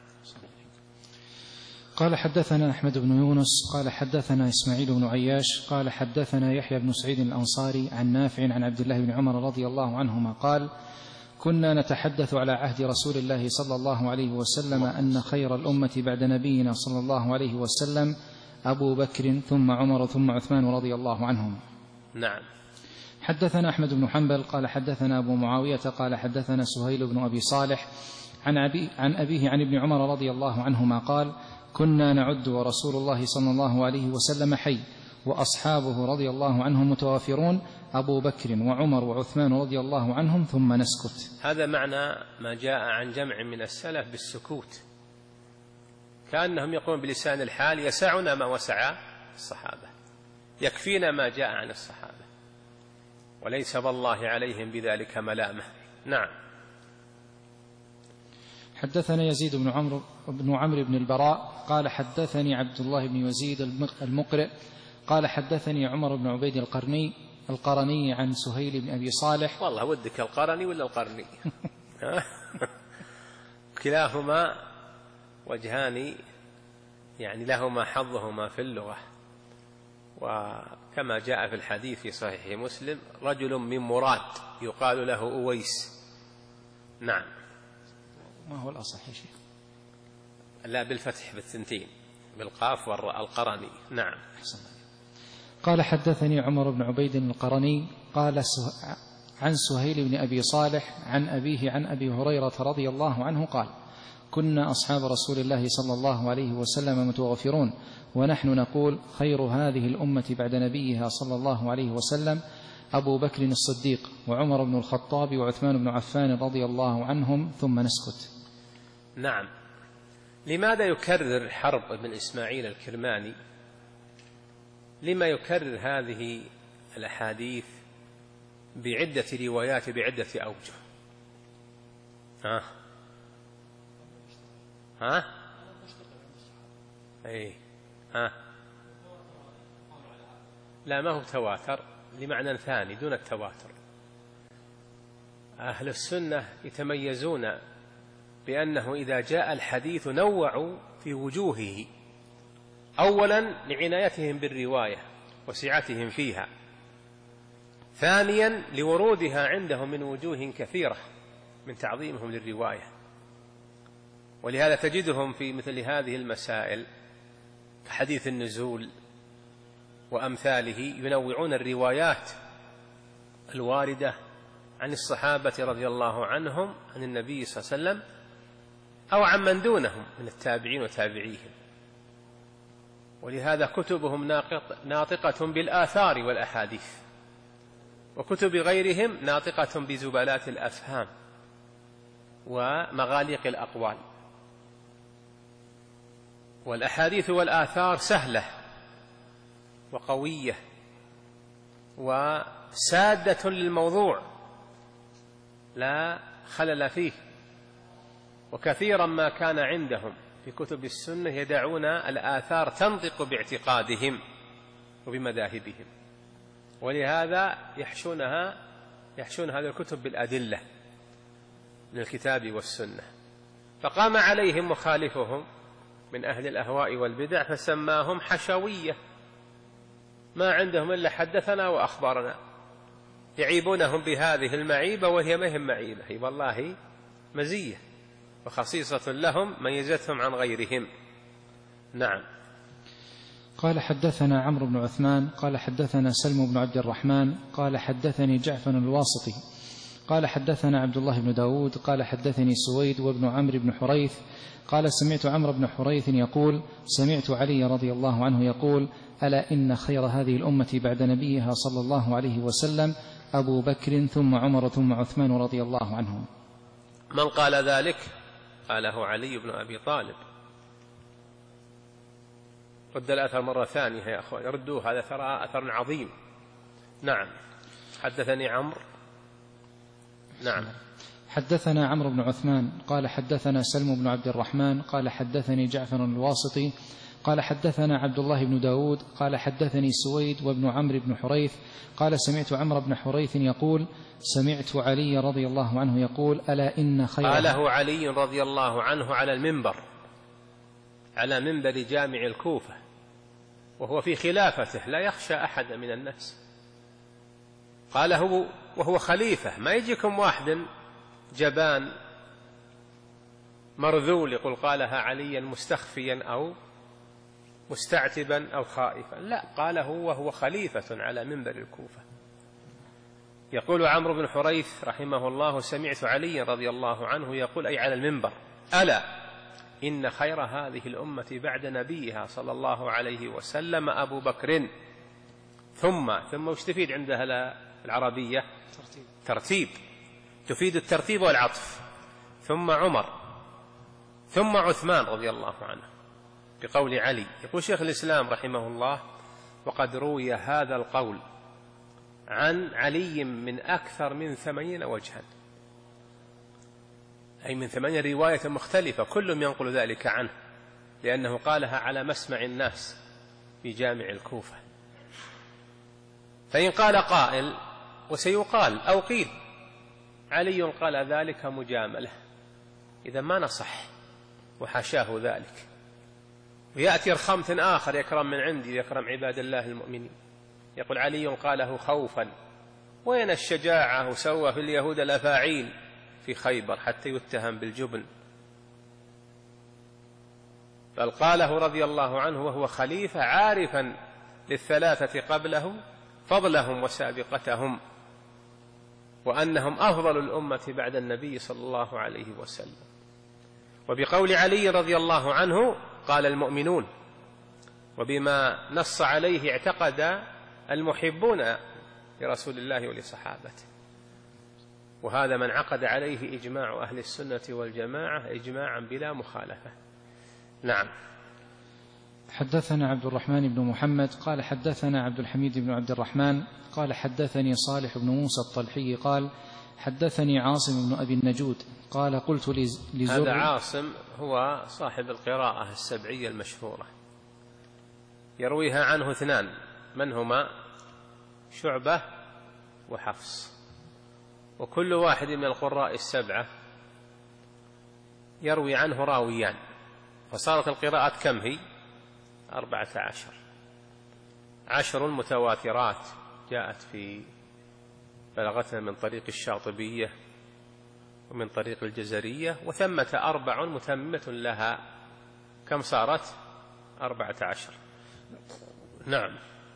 قال حدثنا أحمد بن يونس قال حدثنا إسماعيل بن عياش قال حدثنا يحيى بن سعيد الأنصاري عن نافع عن عبد الله بن عمر رضي الله عنهما قال: كنا نتحدث على عهد رسول الله صلى الله عليه وسلم أن خير الأمة بعد نبينا صلى الله عليه وسلم أبو بكر ثم عمر ثم عثمان رضي الله عنهم. نعم. حدثنا أحمد بن حنبل قال حدثنا أبو معاوية قال حدثنا سهيل بن أبي صالح عن, أبي عن أبيه عن ابن عمر رضي الله عنهما قال: كنا نعد ورسول الله صلى الله عليه وسلم حي وأصحابه رضي الله عنهم متوافرون أبو بكر وعمر وعثمان رضي الله عنهم ثم نسكت. هذا معنى ما جاء عن جمع من السلف بالسكوت، كأنهم يقولون بلسان الحال: يسعنا ما وسع الصحابة، يكفينا ما جاء عن الصحابة، وليس والله عليهم بذلك ملامة. نعم. حدثنا يزيد بن عمرو بن عمرو بن البراء قال حدثني عبد الله بن يزيد المقرئ قال حدثني عمر بن عبيد القرني القرني عن سهيل بن أبي صالح. والله ودك القرني ولا القرني؟ كلاهما وجهان يعني لهما حظهما في اللغة. وكما جاء في الحديث في صحيح مسلم: رجل من مراد يقال له أويس. نعم. ما هو الأصح يا شيخ؟ لا، بالفتح بالثنتين، بالقاف والقرني. نعم. قال حدثني عمر بن عبيد القرني قال عن سهيل بن أبي صالح عن أبيه عن أبي هريرة رضي الله عنه قال: كنا أصحاب رسول الله صلى الله عليه وسلم متوافرون ونحن نقول: خير هذه الأمة بعد نبيها صلى الله عليه وسلم أبو بكر الصديق وعمر بن الخطاب وعثمان بن عفان رضي الله عنهم ثم نسكت. نعم. لماذا يكرر حرب بن إسماعيل الكرماني؟ لما يكرر هذه الأحاديث بعدة روايات بعدة أوجه؟ ها ها أي ها لا، ما هو تواتر، لمعنى ثاني دون التواتر. أهل السنة يتميزون بأنه إذا جاء الحديث نوعوا في وجوهه، أولا لعنايتهم بالرواية وسعتهم فيها، ثانيا لورودها عندهم من وجوه كثيرة من تعظيمهم للرواية. ولهذا تجدهم في مثل هذه المسائل كحديث النزول وأمثاله ينوعون الروايات الواردة عن الصحابة رضي الله عنهم عن النبي صلى الله عليه وسلم أو عن من دونهم من التابعين وتابعيهم. ولهذا كتبهم ناطقة بالآثار والأحاديث، وكتب غيرهم ناطقة بزبالات الأفهام ومغاليق الأقوال. والأحاديث والآثار سهلة وقوية وسادة للموضوع لا خلل فيه. وكثيرا ما كان عندهم في كتب السنة يدعون الآثار تنطق باعتقادهم وبمذاهبهم، ولهذا يحشونها يحشون هذه الكتب بالأدلة من الكتاب والسنة. فقام عليهم مخالفهم من أهل الأهواء والبدع فسماهم حشوية، ما عندهم إلا حدثنا وأخبرنا، يعيبونهم بهذه المعيبة وهي ما هي معيبة، هي والله مزية وخصيصة لهم ميزتهم عن غيرهم. نعم. قال حدثنا عمرو بن عثمان قال حدثنا سلم بن عبد الرحمن قال حدثني جعفر الواسطي قال حدثنا عبد الله بن داود قال حدثني سويد وابن عمرو بن حريث قال سمعت عمرو بن حريث يقول سمعت علي رضي الله عنه يقول ألا إن خير هذه الأمة بعد نبيها صلى الله عليه وسلم أبو بكر ثم عمر ثم عثمان رضي الله عنهم. من قال ذلك؟ قاله علي بن أبي طالب. رد الأثر مرة ثانية يا أخوان، ردوه، هذا ترى أثر عظيم. نعم. حدثني عمرو. نعم. حدثنا عمرو بن عثمان قال حدثنا سلم بن عبد الرحمن قال حدثني جعفر الواسطي قال حدثنا عبد الله بن داود قال حدثني سويد وابن عمرو بن حريث قال سمعت عمرو بن حريث يقول سمعت علي رضي الله عنه يقول ألا إن خير. قاله علي رضي الله عنه على المنبر، على منبر جامع الكوفة، وهو في خلافته لا يخشى أحد من الناس. قاله وهو خليفة، ما يجيكم واحد جبان مرذول يقول قالها عليا مستخفيا أو مستعتبا أو خائفا، لا، قاله وهو خليفة على منبر الكوفة. يقول عمرو بن حريث رحمه الله سمعت علي رضي الله عنه يقول، أي على المنبر، ألا إن خير هذه الأمة بعد نبيها صلى الله عليه وسلم أبو بكر ثم ثم وش تفيد عندها العربية؟ ترتيب. ترتيب تفيد الترتيب والعطف. ثم عمر ثم عثمان رضي الله عنه، بقول علي. يقول شيخ الإسلام رحمه الله وقد روي هذا القول عن علي من أكثر من ثمانين وجها، أي من ثمانين رواية مختلفة، كلهم ينقل ذلك عنه، لأنه قالها على مسمع الناس في جامع الكوفة. فإن قال قائل، وسيقال أو قيل، علي قال ذلك مجاملة، إذا ما نصح وحشاه ذلك. ويأتي رخامة آخر يكرم من عندي يكرم عباد الله المؤمنين، يقول علي قاله خوفا، وين الشجاعة وسوى في اليهود الأفاعيل في خيبر حتى يتهم بالجبن؟ بل قاله رضي الله عنه وهو خليفة عارفا للثلاثة قبله فضلهم وسابقتهم، وأنهم أفضل الأمة بعد النبي صلى الله عليه وسلم. وبقول علي رضي الله عنه قال المؤمنون، وبما نص عليه اعتقد المحبون لرسول الله ولصحابته، وهذا من عقد عليه إجماع أهل السنة والجماعة إجماعا بلا مخالفة. نعم. حدثنا عبد الرحمن بن محمد قال حدثنا عبد الحميد بن عبد الرحمن قال حدثني صالح بن موسى الطلحي قال حدثني عاصم بن أبي النجود قال قلت لزر. هذا عاصم هو صاحب القراءة السبعية المشهورة، يرويها عنه اثنان، من هما؟ شعبة وحفص، وكل واحد من القراء السبعة يروي عنه راويان، فصارت القراءات كم هي؟ أربعة عشر، عشر متواترات جاءت في بلغتنا من طريق الشاطبية ومن طريق الجزرية، وثمة أربع متمة لها، كم صارت؟ أربعة عشر. نعم.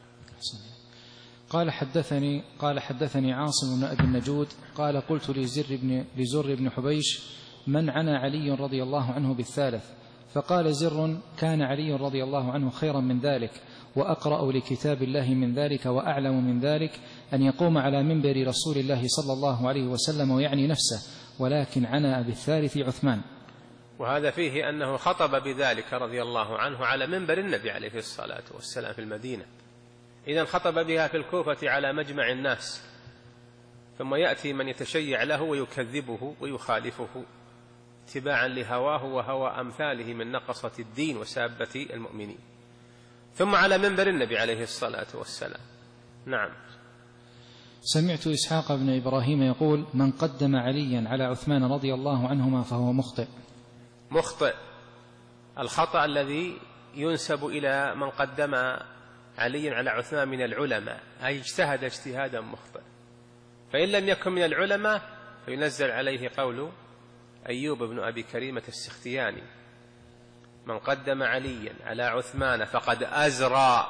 قال حدثني قال حدثني عاصم بن أبي النجود قال قلت لزر بن, لزر بن حبيش من عنى علي رضي الله عنه بالثالث؟ فقال زر كان علي رضي الله عنه خيرا من ذلك وأقرأ لكتاب الله من ذلك وأعلم من ذلك أن يقوم على منبر رسول الله صلى الله عليه وسلم ويعني نفسه، ولكن عنى بالثالث عثمان. وهذا فيه أنه خطب بذلك رضي الله عنه على منبر النبي عليه الصلاة والسلام في المدينة، إذن خطب بها في الكوفة على مجمع الناس، ثم يأتي من يتشيع له ويكذبه ويخالفه اتباعا لهواه وهوى أمثاله من نقصة الدين وسابة المؤمنين، ثم على منبر النبي عليه الصلاة والسلام. نعم. سمعت إسحاق بن إبراهيم يقول: من قدم عليا على عثمان رضي الله عنهما فهو مخطئ. مخطئ، الخطأ الذي ينسب إلى من قدم عليا على عثمان من العلماء، أي اجتهد اجتهادا مخطئ. فإن لم يكن من العلماء فينزل عليه قول أيوب بن أبي كريمة السختياني: من قدم عليا على عثمان فقد أزرى،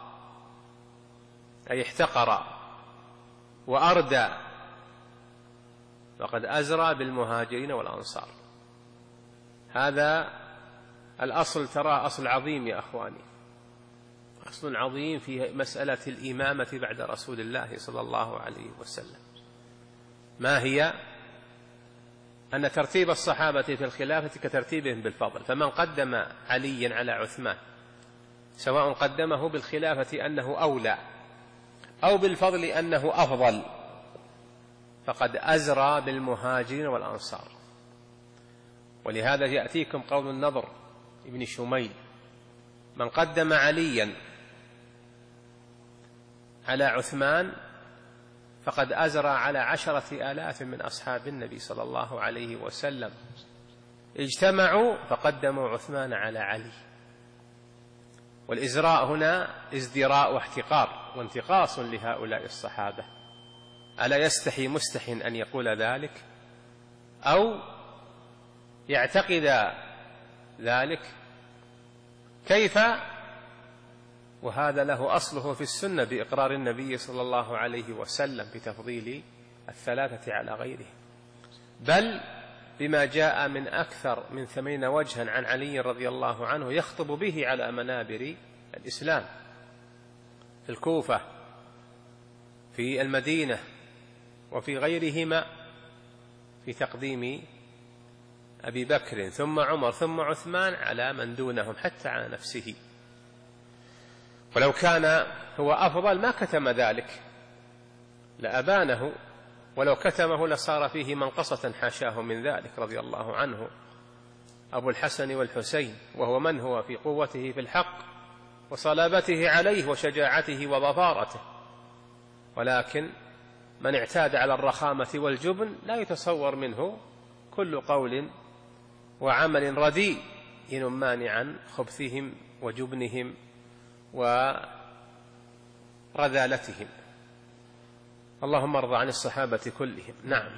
أي احتقر وأردى، فقد أزرى بالمهاجرين والأنصار. هذا الأصل ترى أصل عظيم يا أخواني، أصل عظيم في مسألة الإمامة بعد رسول الله صلى الله عليه وسلم. ما هي؟ أن ترتيب الصحابة في الخلافة كترتيبهم بالفضل، فمن قدم عليا على عثمان سواء قدمه بالخلافة أنه أولى أو بالفضل أنه أفضل فقد أزرى بالمهاجرين والأنصار. ولهذا يأتيكم قول النضر ابن شميل: من قدم عليا على عثمان فقد أزرى على عشرة آلاف من أصحاب النبي صلى الله عليه وسلم، اجتمعوا فقدموا عثمان على علي. والإزراء هنا ازدراء واحتقار وانتقاص لهؤلاء الصحابة. ألا يستحي مستح أن يقول ذلك أو يعتقد ذلك؟ كيف وهذا له أصله في السنة بإقرار النبي صلى الله عليه وسلم بتفضيل الثلاثة على غيره، بل بما جاء من أكثر من ثمانين وجها عن علي رضي الله عنه يخطب به على منابر الإسلام في الكوفة، في المدينة، وفي غيرهما، في تقديم أبي بكر ثم عمر ثم عثمان على من دونهم حتى على نفسه. ولو كان هو أفضل ما كتم ذلك لأبانه، ولو كتمه لصار فيه منقصة حاشاه من ذلك رضي الله عنه أبو الحسن والحسين، وهو من هو في قوته في الحق وصلابته عليه وشجاعته وظفارته. ولكن من اعتاد على الرخامة والجبن لا يتصور منه كل قول وعمل رديء ينمان عن خبثهم وجبنهم ورذالتهم. اللهم ارض عن الصحابة كلهم. نعم.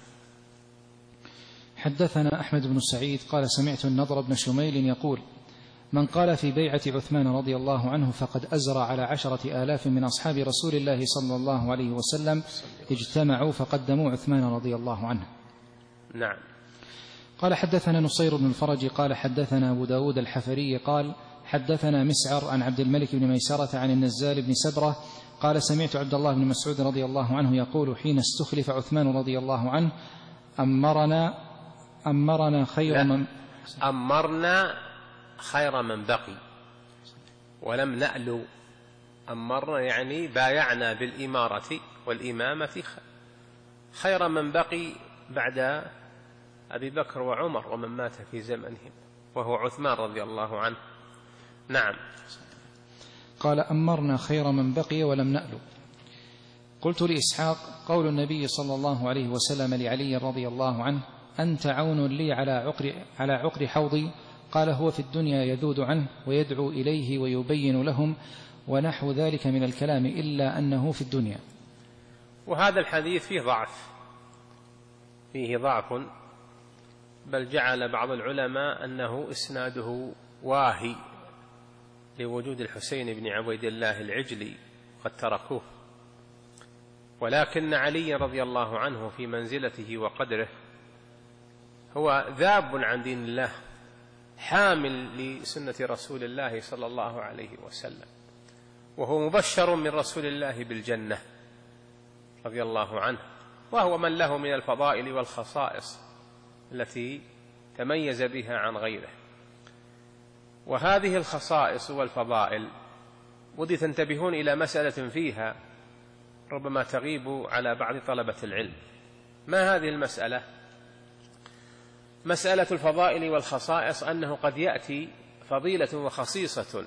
حدثنا أحمد بن سعيد قال: سمعت النضر بن شميل يقول: من قال في بيعة عثمان رضي الله عنه فقد أزرى على عشرة آلاف من أصحاب رسول الله صلى الله عليه وسلم اجتمعوا فقدموا عثمان رضي الله عنه. نعم. قال: حدثنا نصير بن الفرج قال: حدثنا أبو داود الحفري قال: حدثنا مسعر عن عبد الملك بن ميسرة عن النزال بن سبرة قال: سمعت عبد الله بن مسعود رضي الله عنه يقول حين استخلف عثمان رضي الله عنه: أمرنا أمرنا خير من أمرنا خير من بقي ولم نألو. أمرنا يعني بايعنا بالإمارة والإمامة خير من بقي بعد أبي بكر وعمر ومن مات في زمنهم، وهو عثمان رضي الله عنه. نعم. قال: أمرنا خير من بقي ولم نألو. قلت لإسحاق: قول النبي صلى الله عليه وسلم لعلي رضي الله عنه: أنت عون لي على عقر, على عقر حوضي، قال: هو في الدنيا يذود عنه ويدعو إليه ويبين لهم ونحو ذلك من الكلام، إلا أنه في الدنيا. وهذا الحديث فيه ضعف، فيه ضعف، بل جعل بعض العلماء أنه إسناده واهي لوجود الحسين بن عبيد الله العجلي قد تركوه. ولكن علي رضي الله عنه في منزلته وقدره هو ذاب عن دين الله، حامل لسنة رسول الله صلى الله عليه وسلم، وهو مبشر من رسول الله بالجنة رضي الله عنه، وهو من له من الفضائل والخصائص التي تميز بها عن غيره. وهذه الخصائص والفضائل ودي تنتبهون إلى مسألة فيها ربما تغيب على بعض طلبة العلم. ما هذه المسألة؟ مسألة الفضائل والخصائص، أنه قد يأتي فضيلة وخصيصة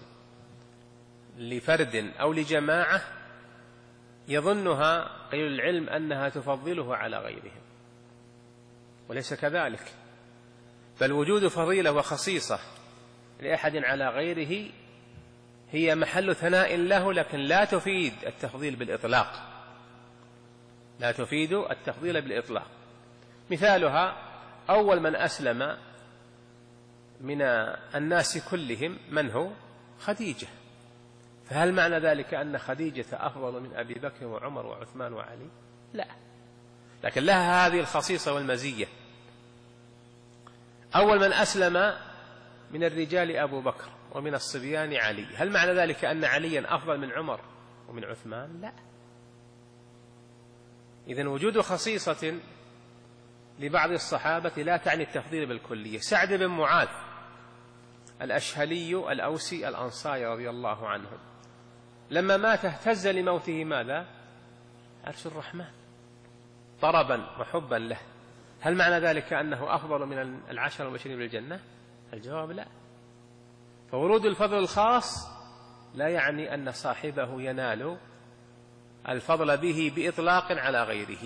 لفرد أو لجماعة يظنها قليل العلم أنها تفضله على غيرهم، وليس كذلك، بل وجود فضيلة وخصيصة لأحد على غيره هي محل ثناء له، لكن لا تفيد التفضيل بالإطلاق، لا تفيد التفضيل بالإطلاق. مثالها أول من أسلم من الناس كلهم من هو؟ خديجة. فهل معنى ذلك أن خديجة أفضل من أبي بكر وعمر وعثمان وعلي؟ لا، لكن لها هذه الخصيصة والمزية. أول من أسلم من الرجال أبو بكر ومن الصبيان علي، هل معنى ذلك أن عليا أفضل من عمر ومن عثمان؟ لا. إذن وجود خصيصة لبعض الصحابة لا تعني التفضيل بالكلية. سعد بن معاذ الأشهلي الأوسي الأنصاري رضي الله عنه لما مات اهتز لموته ماذا؟ عرش الرحمن طربا وحبا له. هل معنى ذلك أنه أفضل من العشر المبشرين بالجنة؟ الجواب لا. فورود الفضل الخاص لا يعني أن صاحبه ينال الفضل به بإطلاق على غيره.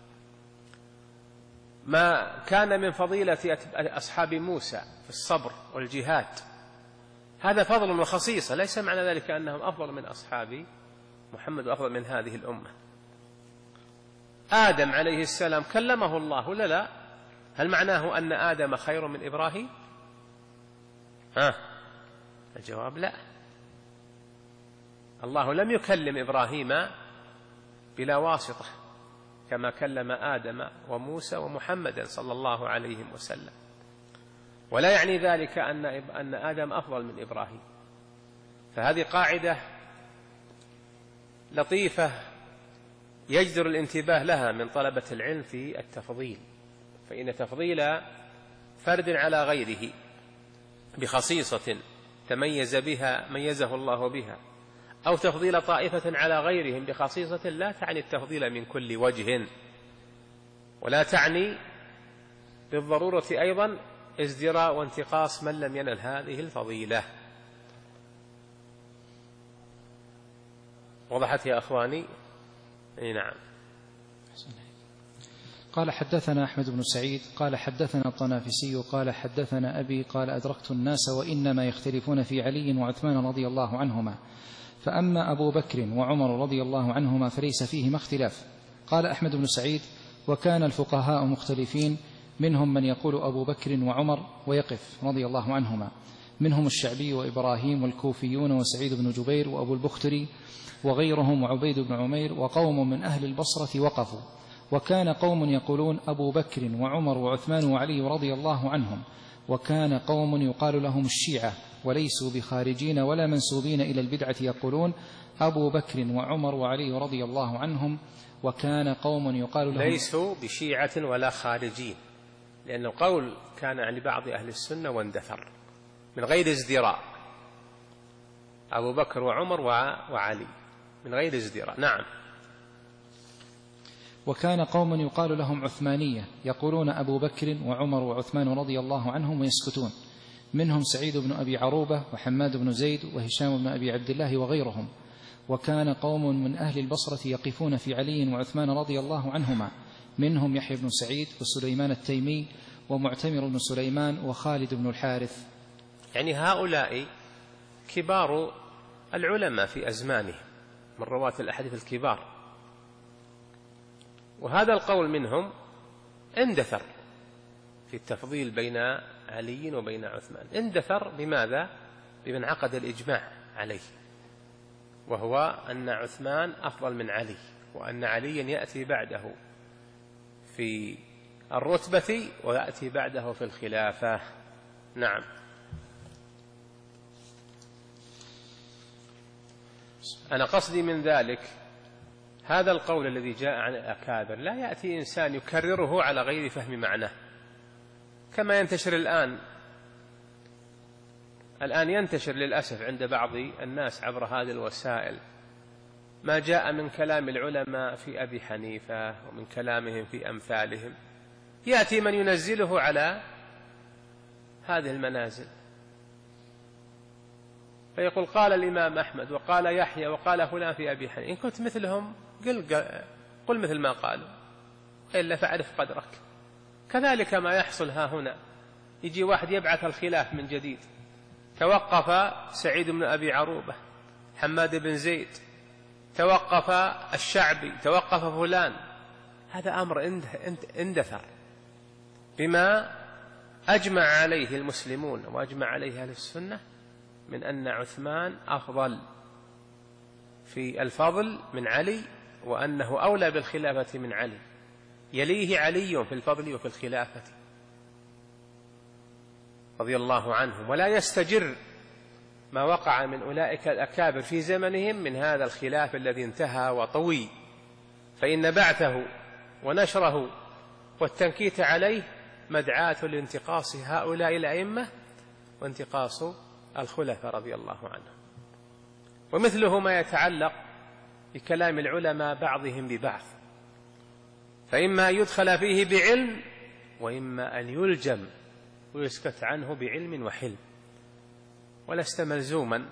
ما كان من فضيلة أصحاب موسى في الصبر والجهاد هذا فضل وخصيصة، ليس معنى ذلك أنهم أفضل من أصحاب محمد وأفضل من هذه الأمة. آدم عليه السلام كلمه الله لا لا، هل معناه أن آدم خير من إبراهيم؟ ها، الجواب لا. الله لم يكلم إبراهيم بلا واسطة كما كلم آدم وموسى ومحمدا صلى الله عليه وسلم، ولا يعني ذلك أن أن آدم أفضل من إبراهيم. فهذه قاعدة لطيفة يجدر الانتباه لها من طلبة العلم في التفضيل، فإن تفضيل فرد على غيره بخصيصة تميز بها ميزه الله بها، أو تفضيل طائفة على غيرهم بخصيصة، لا تعني التفضيل من كل وجه، ولا تعني بالضرورة أيضا ازدراء وانتقاص من لم ينل هذه الفضيلة. وضحت يا أخواني؟ أي نعم. قال حدثنا أحمد بن سعيد قال حدثنا الطنافسي قال حدثنا أبي قال أدركت الناس وإنما يختلفون في علي وعثمان رضي الله عنهما، فأما أبو بكر وعمر رضي الله عنهما فليس فيهما اختلاف. قال أحمد بن سعيد وكان الفقهاء مختلفين، منهم من يقول أبو بكر وعمر ويقف رضي الله عنهما، منهم الشعبي وإبراهيم والكوفيون وسعيد بن جبير وأبو البختري وغيرهم وعبيد بن عمير وقوم من أهل البصرة وقفوا. وكان قوم يقولون أبو بكر وعمر وعثمان وعلي رضي الله عنهم، وكان قوم يقال لهم الشيعة وليسوا بخارجين ولا منسوبين إلى البدعة يقولون أبو بكر وعمر وعلي رضي الله عنهم، وكان قوم يقال لهم ليسوا بشيعة ولا خارجين، لأن القول كان عن بعض أهل السنة واندثر من غير ازدراء، أبو بكر وعمر وعلي من غير ازدراء. نعم. وكان قوم يقال لهم عثمانية يقولون أبو بكر وعمر وعثمان رضي الله عنهم ويسكتون، منهم سعيد بن أبي عروبة وحماد بن زيد وهشام بن أبي عبد الله وغيرهم. وكان قوم من أهل البصرة يقفون في علي وعثمان رضي الله عنهما، منهم يحيى بن سعيد وسليمان التيمي ومعتمر بن سليمان وخالد بن الحارث. يعني هؤلاء كبار العلماء في أزمانهم من رواة الأحاديث الكبار، وهذا القول منهم اندثر في التفضيل بين علي وبين عثمان. اندثر بماذا؟ بما انعقد الإجماع عليه، وهو أن عثمان أفضل من علي، وأن عليا يأتي بعده في الرتبة ويأتي بعده في الخلافة. نعم. أنا قصدي من ذلك هذا القول الذي جاء عن الأكابر لا يأتي إنسان يكرره على غير فهم معناه، كما ينتشر الآن الآن ينتشر للأسف عند بعض الناس عبر هذه الوسائل ما جاء من كلام العلماء في أبي حنيفة ومن كلامهم في أمثالهم، يأتي من ينزله على هذه المنازل فيقول قال الإمام أحمد وقال يحيى وقال فلان في أبي حنيفة، إن كنت مثلهم قل, قل مثل ما قالوا إلا فاعرف قدرك. كذلك ما يحصل ها هنا، يجي واحد يبعث الخلاف من جديد، توقف سعيد بن أبي عروبة، حماد بن زيد، توقف الشعبي، توقف فلان، هذا أمر اندثر بما أجمع عليه المسلمون وأجمع عليه أهل السنة من أن عثمان أفضل في الفضل من علي، وأنه أولى بالخلافة من علي، يليه علي في الفضل وفي الخلافة رضي الله عنهم. ولا يستجر ما وقع من أولئك الأكابر في زمنهم من هذا الخلاف الذي انتهى وطوي، فإن بعثه ونشره والتنكيت عليه مدعاة لانتقاص هؤلاء الأئمة وانتقاص الخلفاء رضي الله عنهم. ومثله ما يتعلق بكلام العلماء بعضهم ببعض، فإما أن يدخل فيه بعلم وإما أن يلجم ويسكت عنه بعلم وحلم، ولست ملزوما.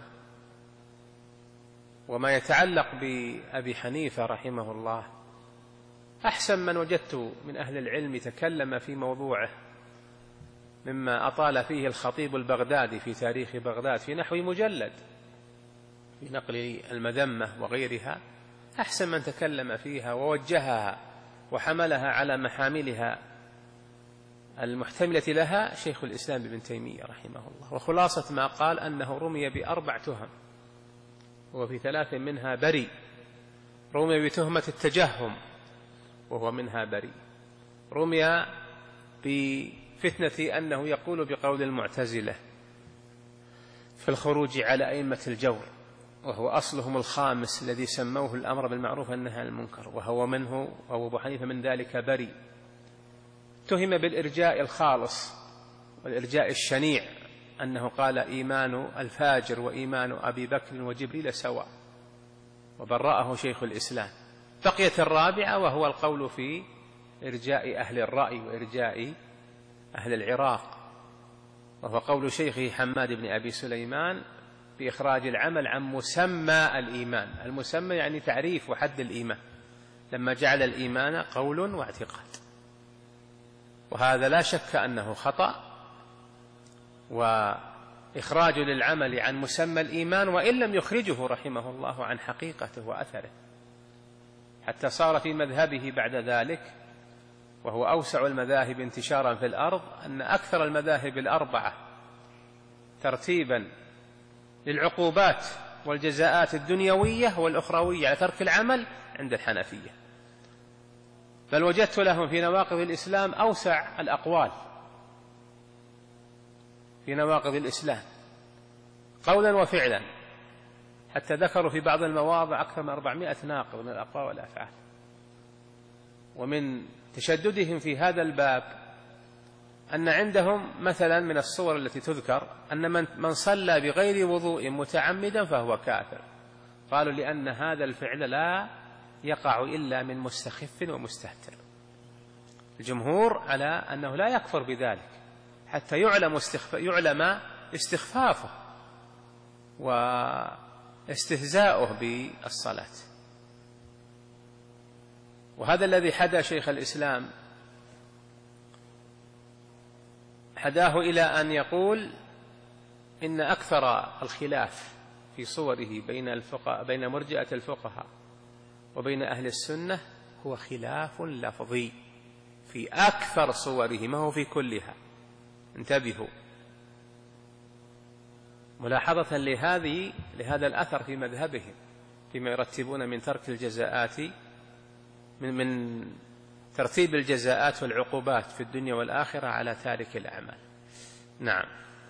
وما يتعلق بأبي حنيفة رحمه الله، أحسن من وجدت من أهل العلم تكلم في موضوعه مما أطال فيه الخطيب البغدادي في تاريخ بغداد في نحو مجلد في نقل المذمة وغيرها، أحسن من تكلم فيها ووجهها وحملها على محاملها المحتملة لها شيخ الإسلام ابن تيمية رحمه الله. وخلاصة ما قال أنه رمي بأربع تهم وفي ثلاث منها بريء، رمي بتهمة التجهم وهو منها بريء، رمي بفتنة أنه يقول بقول المعتزلة في الخروج على أئمة الجور، وهو أصلهم الخامس الذي سموه الأمر بالمعروف والنهي عن المنكر، وهو منه وهو أبو حنيفة من ذلك بريء. اتهم بالإرجاء الخالص والإرجاء الشنيع، أنه قال إيمان الفاجر وإيمان أبي بكر وجبريل سواء، وبرأه شيخ الإسلام. بقيت الرابعة وهو القول في إرجاء أهل الرأي وإرجاء أهل العراق، وهو قول شيخه حماد بن أبي سليمان في إخراج العمل عن مسمى الإيمان. المسمى يعني تعريف وحد الإيمان، لما جعل الإيمان قول واعتقاد، وهذا لا شك أنه خطأ، وإخراج للعمل عن مسمى الإيمان وإن لم يخرجه رحمه الله عن حقيقته وأثره، حتى صار في مذهبه بعد ذلك، وهو أوسع المذاهب انتشارا في الأرض، أن أكثر المذاهب الأربعة ترتيبا للعقوبات والجزاءات الدنيوية والأخروية على ترك العمل عند الحنفية، بل وجدت لهم في نواقض الإسلام أوسع الأقوال في نواقض الإسلام قولا وفعلا، حتى ذكروا في بعض المواضع أكثر من أربعمائة ناقض من الأقوال والأفعال. ومن تشددهم في هذا الباب أن عندهم مثلا من الصور التي تذكر أن من صلى بغير وضوء متعمدا فهو كافر، قالوا لأن هذا الفعل لا يقع إلا من مستخف ومستهتر. الجمهور على أنه لا يكفر بذلك حتى يعلم, استخف... يعلم استخفافه واستهزاؤه بالصلاة. وهذا الذي حدا شيخ الإسلام، حداه إلى أن يقول إن أكثر الخلاف في صوره بين الفقهاء بين مرجئة الفقهاء وبين أهل السنة هو خلاف لفظي في أكثر صوره، ما هو في كلها. انتبهوا، ملاحظة لهذه لهذا الأثر في مذهبهم فيما يرتبون من ترك الجزاءات من, من ترتيب الجزاءات والعقوبات في الدنيا والآخرة على تارك الأعمال. نعم.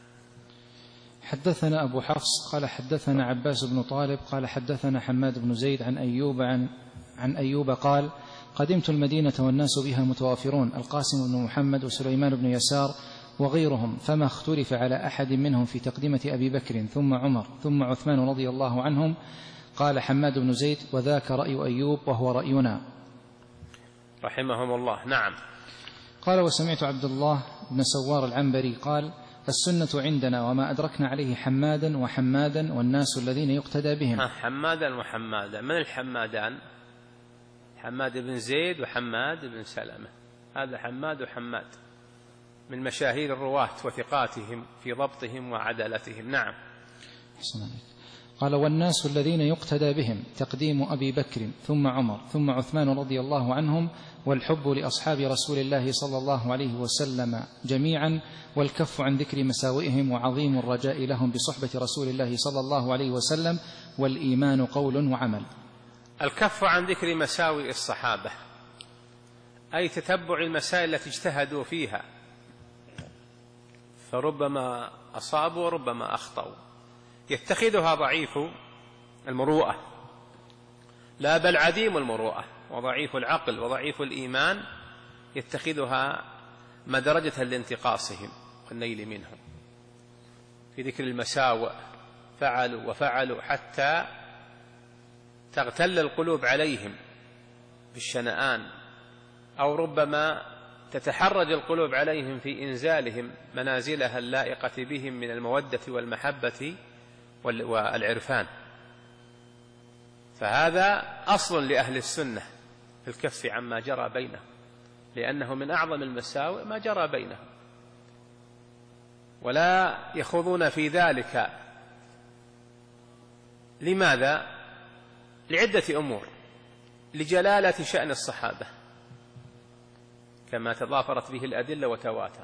حدثنا أبو حفص قال حدثنا عباس بن طالب قال حدثنا حماد بن زيد عن أيوب عن, عن أيوب قال قدمت المدينة والناس بها متوافرون، القاسم بن محمد وسليمان بن يسار وغيرهم، فما اختلف على أحد منهم في تقدمة أبي بكر ثم عمر ثم عثمان رضي الله عنهم. قال حماد بن زيد: وذاك رأي أيوب وهو رأينا رحمهم الله. نعم. قال: وسمعت عبد الله بن سوار العنبري قال: السنة عندنا وما أدركنا عليه حمادا وحمادا والناس الذين يقتدى بهم. حمادا وحمادا، من الحمادان؟ حماد بن زيد وحماد بن سلمة، هذا حماد وحماد من مشاهير الرواة وثقاتهم في ضبطهم وعدالتهم. نعم. قال: والناس الذين يقتدى بهم تقديم أبي بكر ثم عمر ثم عثمان رضي الله عنهم، والحب لأصحاب رسول الله صلى الله عليه وسلم جميعا، والكف عن ذكر مساوئهم، وعظيم الرجاء لهم بصحبة رسول الله صلى الله عليه وسلم، والإيمان قول وعمل. الكف عن ذكر مساوئ الصحابة أي تتبع المسائل التي اجتهدوا فيها، فربما أصابوا وربما أخطأوا، يتخذها ضعيف المروءة، لا بل عديم المروءة وضعيف العقل وضعيف الإيمان يتخذها مدرجة لانتقاصهم والنيل منهم في ذكر المساوئ، فعلوا وفعلوا حتى تغتل القلوب عليهم بالشنآن، أو ربما تتحرج القلوب عليهم في إنزالهم منازلها اللائقة بهم من المودة والمحبة والعرفان. فهذا أصل لأهل السنة في الكف عما جرى بينهم، لأنه من أعظم المساوئ ما جرى بينهم، ولا يخوضون في ذلك. لماذا؟ لعدة أمور: لجلالة شأن الصحابة كما تضافرت به الأدلة وتواترت،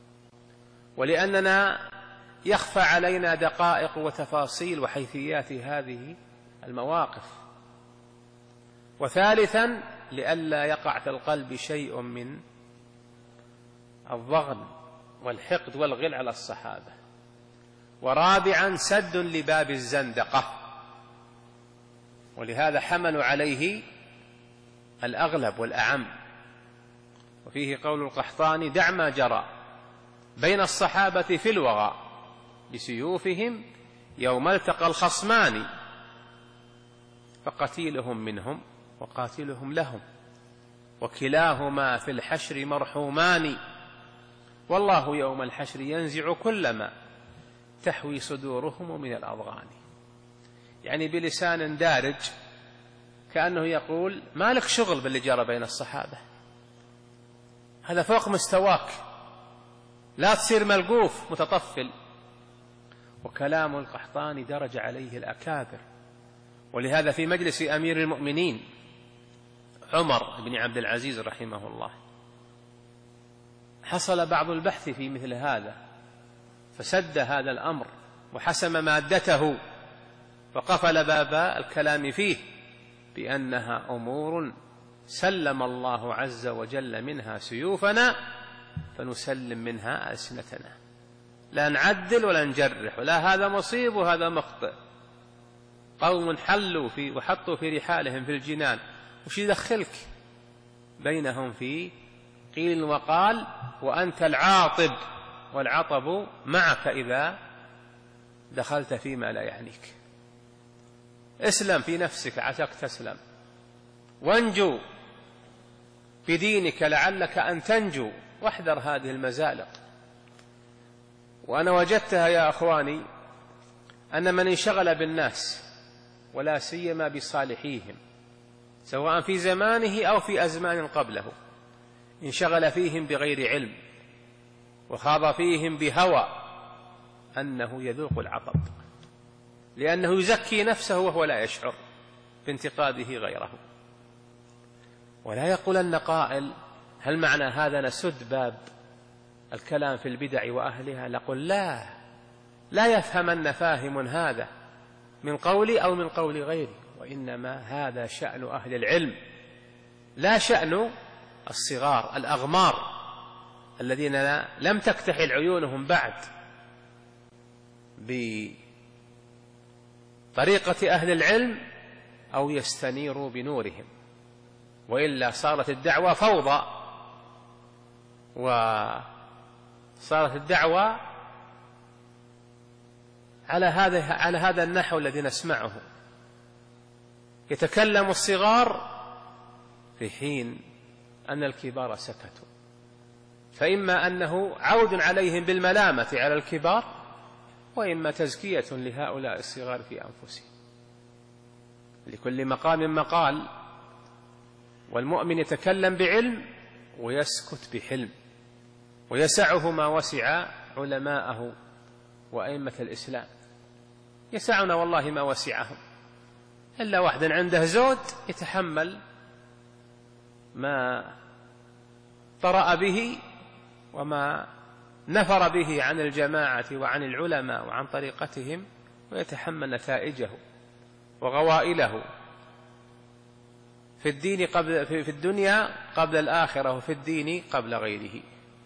ولأننا يخفى علينا دقائق وتفاصيل وحيثيات هذه المواقف، وثالثا لئلا يقع في القلب شيء من الضغن والحقد والغل على الصحابة، ورابعا سد لباب الزندقة، ولهذا حملوا عليه الأغلب والأعم. وفيه قول القحطاني: دع ما جرى بين الصحابة في الوغى بسيوفهم يوم التقى الخصمان، فقتيلهم منهم وقاتلهم لهم، وكلاهما في الحشر مرحومان، والله يوم الحشر ينزع كل ما تحوي صدورهم من الأضغان. يعني بلسان دارج كأنه يقول: ما لك شغل باللي جرى بين الصحابة، هذا فوق مستواك، لا تصير ملقوف متطفل. وكلام القحطاني درج عليه الأكابر، ولهذا في مجلس أمير المؤمنين عمر بن عبد العزيز رحمه الله حصل بعض البحث في مثل هذا، فسد هذا الأمر وحسم مادته، وقفل باب الكلام فيه بأنها أمور سلم الله عز وجل منها سيوفنا فنسلم منها ألسنتنا، لا نعدل ولا نجرح، ولا هذا مصيب وهذا مخطئ. قوم حلوا في وحطوا في رحالهم في الجنان، وش يدخلك بينهم في قيل وقال، وأنت العاطب والعطب معك إذا دخلت فيما لا يعنيك. اسلم في نفسك عساك تسلم، وانجو بدينك لعلك أن تنجو، واحذر هذه المزالق. وأنا وجدتها يا أخواني أن من انشغل بالناس ولا سيما بصالحيهم سواء في زمانه أو في أزمان قبله، انشغل فيهم بغير علم وخاض فيهم بهوى، أنه يذوق العطب، لأنه يزكي نفسه وهو لا يشعر بانتقاده غيره. ولا يقولن قائل: هل معنى هذا نسد باب الكلام في البدع وأهلها؟ نقول: لا لا يفهمن فاهم هذا من قولي أو من قول غيري، وإنما هذا شأن أهل العلم، لا شأن الصغار الأغمار الذين لم تكتحل عيونهم بعد بطريقة أهل العلم أو يستنيروا بنورهم، وإلا صارت الدعوة فوضى صارت الدعوة على هذا على هذا النحو الذي نسمعه، يتكلم الصغار في حين أن الكبار سكتوا، فإما أنه عود عليهم بالملامة على الكبار، وإما تزكية لهؤلاء الصغار في أنفسهم. لكل مقام مقال، والمؤمن يتكلم بعلم ويسكت بحلم، ويسعه ما وسع علماءه وأئمة الإسلام. يسعنا والله ما وسعهم، إلا واحد عنده زود يتحمل ما طرأ به وما نفر به عن الجماعة وعن العلماء وعن طريقتهم، ويتحمل نتائجه وغوائله في الدين قبل في الدنيا قبل الآخرة، وفي الدين قبل غيره.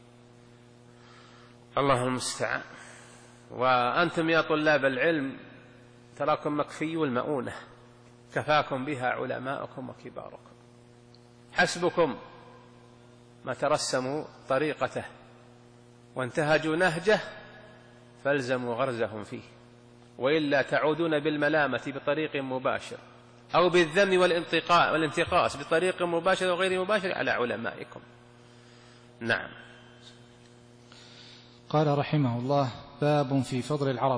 الله المستعان. وأنتم يا طلاب العلم تراكم مكفي المؤونة، كفاكم بها علماءكم وكباركم، حسبكم ما ترسموا طريقته وانتهجوا نهجه فالزموا غرزهم فيه، وإلا تعودون بالملامة بطريق مباشر أو بالذم والانتقاص بطريق مباشر وغير مباشر على علمائكم. نعم. قال رحمه الله: باب في فضل العرب.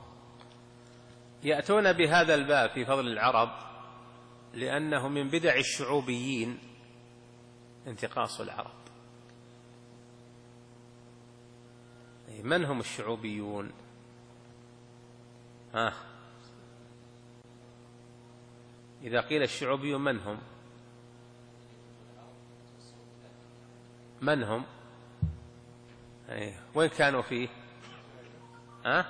يأتون بهذا الباب في فضل العرب لأنه من بدع الشعوبيين انتقاص العرب. من هم الشعوبيون؟ ها إذا قيل الشعوبيون من هم؟ من هم؟ أيه. وين كانوا فيه؟ ها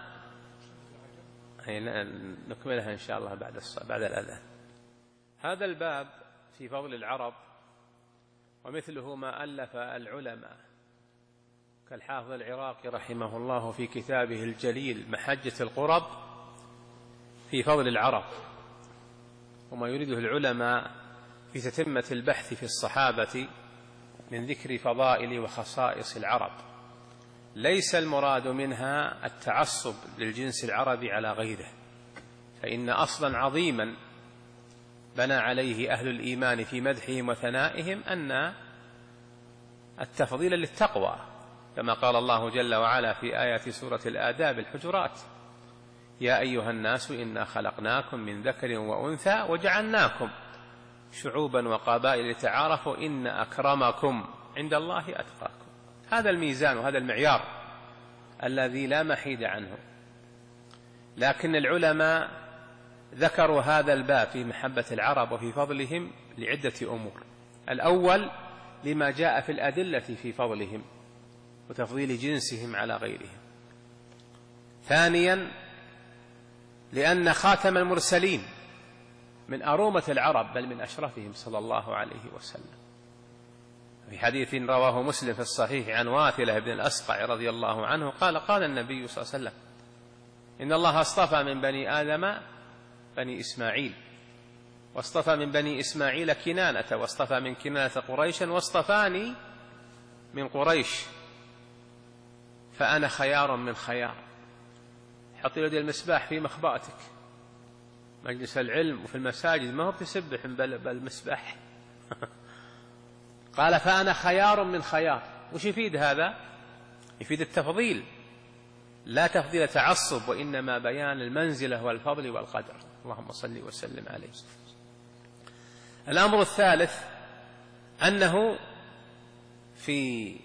أيه. نكملها إن شاء الله بعد بعد الأذان. هذا الباب في فضل العرب، ومثله ما ألف العلماء كالحافظ العراقي رحمه الله في كتابه الجليل محجة القرب في فضل العرب، وما يريده العلماء في تتمة البحث في الصحابة من ذكر فضائل وخصائص العرب. ليس المراد منها التعصب للجنس العربي على غيره، فإن أصلا عظيما بنى عليه أهل الإيمان في مدحهم وثنائهم أن التفضيل للتقوى، كما قال الله جل وعلا في آية سورة الآداب الحجرات: يا أيها الناس إنا خلقناكم من ذكر وأنثى وجعلناكم شعوبا وقبائل لتعارفوا إن أكرمكم عند الله أتقاكم. هذا الميزان وهذا المعيار الذي لا محيد عنه. لكن العلماء ذكروا هذا الباب في محبة العرب وفي فضلهم لعدة أمور. الأول لما جاء في الأدلة في فضلهم وتفضيل جنسهم على غيرهم. ثانيا لأن خاتم المرسلين من أرومة العرب بل من أشرفهم صلى الله عليه وسلم. في حديث رواه مسلم في الصحيح عن واثلة بن الأسقع رضي الله عنه قال: قال النبي صلى الله عليه وسلم: إن الله اصطفى من بني آدم بني إسماعيل، واصطفى من بني إسماعيل كنانة، واصطفى من كنانة قريشا، واصطفاني من قريش، فأنا خيار من خيار. حط يد المسباح في مخبأتك، مجلس العلم وفي المساجد ما هو بتسبح بل مسبح. قال: فأنا خيار من خيار. وش يفيد هذا؟ يفيد التفضيل، لا تفضيل تعصب، وإنما بيان المنزلة والفضل والقدر. اللهم صل وسلم عليه. الأمر الثالث أنه في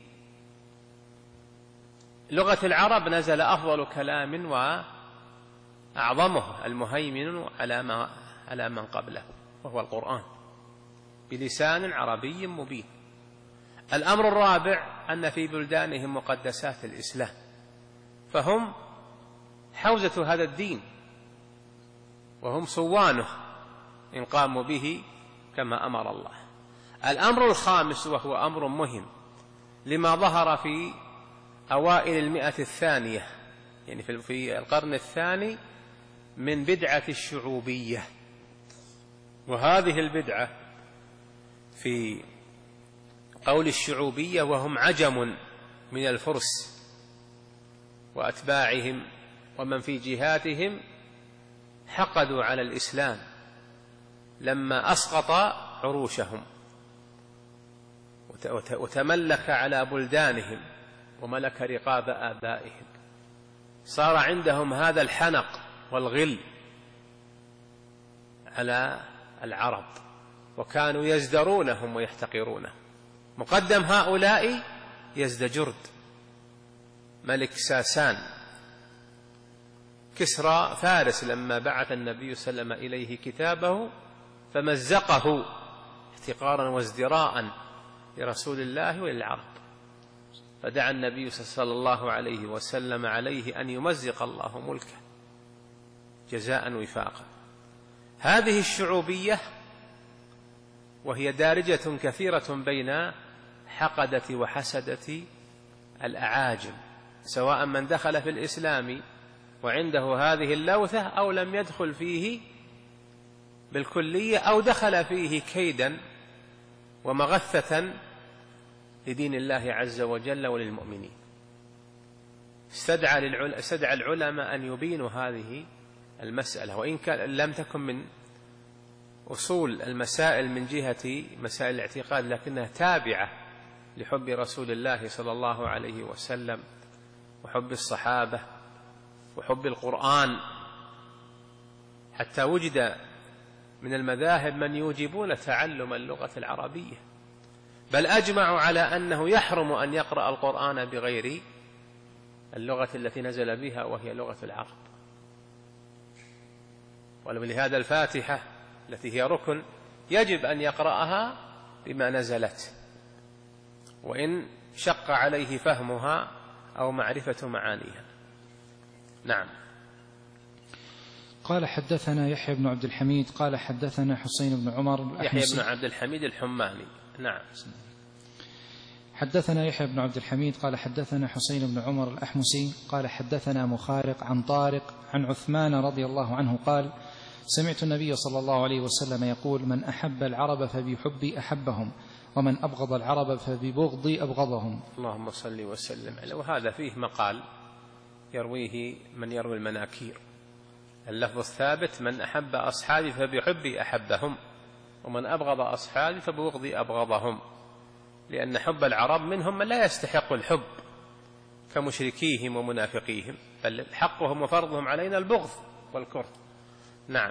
لغة العرب نزل أفضل كلام وأعظمه المهيمن على ما على من قبله، وهو القرآن بلسان عربي مبين. الأمر الرابع أن في بلدانهم مقدسات الإسلام، فهم حوزة هذا الدين وهم صوانه إن قاموا به كما أمر الله. الأمر الخامس وهو أمر مهم لما ظهر في أوائل المئة الثانية، يعني في القرن الثاني، من بدعة الشعوبية. وهذه البدعة في قول الشعوبية وهم عجم من الفرس وأتباعهم ومن في جهاتهم حقدوا على الإسلام لما أسقط عروشهم وتملك على بلدانهم وملك رقاب آبائهم. صار عندهم هذا الحنق والغل على العرب، وكانوا يزدرونهم ويحتقرونهم. مقدم هؤلاء يزدجرد ملك ساسان كسرى فارس لما بعث النبي صلى الله عليه وسلم إليه كتابه فمزقه احتقارا وازدراء لرسول الله وللعرب، فدعا النبي صلى الله عليه وسلم عليه أن يمزق الله ملكه جزاء وفاقا. هذه الشعوبية وهي دارجة كثيرة بين حقدة وحسدة الأعاجم، سواء من دخل في الإسلام وعنده هذه اللوثة أو لم يدخل فيه بالكلية أو دخل فيه كيدا ومغثة لدين الله عز وجل وللمؤمنين. استدعى, للعل... استدعى العلماء أن يبينوا هذه المسألة، وإن كان لم تكن من أصول المسائل من جهة مسائل الاعتقاد، لكنها تابعة لحب رسول الله صلى الله عليه وسلم وحب الصحابة وحب القرآن، حتى وجد من المذاهب من يوجبون تعلم اللغة العربية، بل أجمعوا على أنه يحرم أن يقرأ القرآن بغير اللغة التي نزل بها وهي لغة العرب. ولهذا الفاتحة التي هي ركن يجب أن يقرأها بما نزلت، وإن شق عليه فهمها أو معرفة معانيها. نعم. قال حدثنا يحيى بن عبد الحميد قال حدثنا حسين بن عمر يحيى بن عبد الحميد الحماني. نعم. حدثنا يحيى بن عبد الحميد قال حدثنا حسين بن عمر الأحمسي قال حدثنا مخارق عن طارق عن عثمان رضي الله عنه قال سمعت النبي صلى الله عليه وسلم يقول من أحب العرب فبحبي أحبهم ومن أبغض العرب فببغضي أبغضهم. اللهم صل وسلم عليه. وهذا فيه مقال يرويه من يروي المناكير. اللفظ الثابت من أحب أصحابي فبحبي أحبهم ومن أبغض أصحابي فببغضي أبغضهم، لأن حب العرب منهم من لا يستحق الحب كمشركيهم ومنافقيهم، بل حقهم وفرضهم علينا البغض والكره. نعم.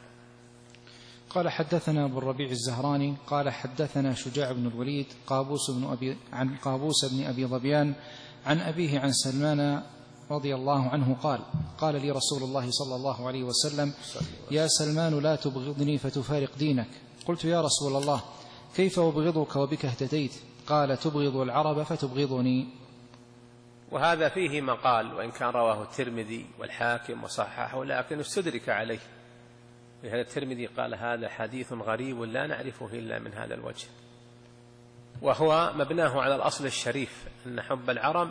قال حدثنا أبو الربيع الزهراني قال حدثنا شجاع بن الوليد قابوس بن أبي عن قابوس بن أبي ظبيان عن أبيه عن سلمان رضي الله عنه قال قال لي رسول الله صلى الله عليه وسلم يا سلمان لا تبغضني فتفارق دينك. قلت يا رسول الله كيف أبغضك وبك اهتديت؟ قال تبغض العرب فتبغضني. وهذا فيه مقال، وإن كان رواه الترمذي والحاكم وصححه لكن استدرك عليه، لهذا الترمذي قال هذا حديث غريب لا نعرفه إلا من هذا الوجه، وهو مبناه على الأصل الشريف أن حب العرب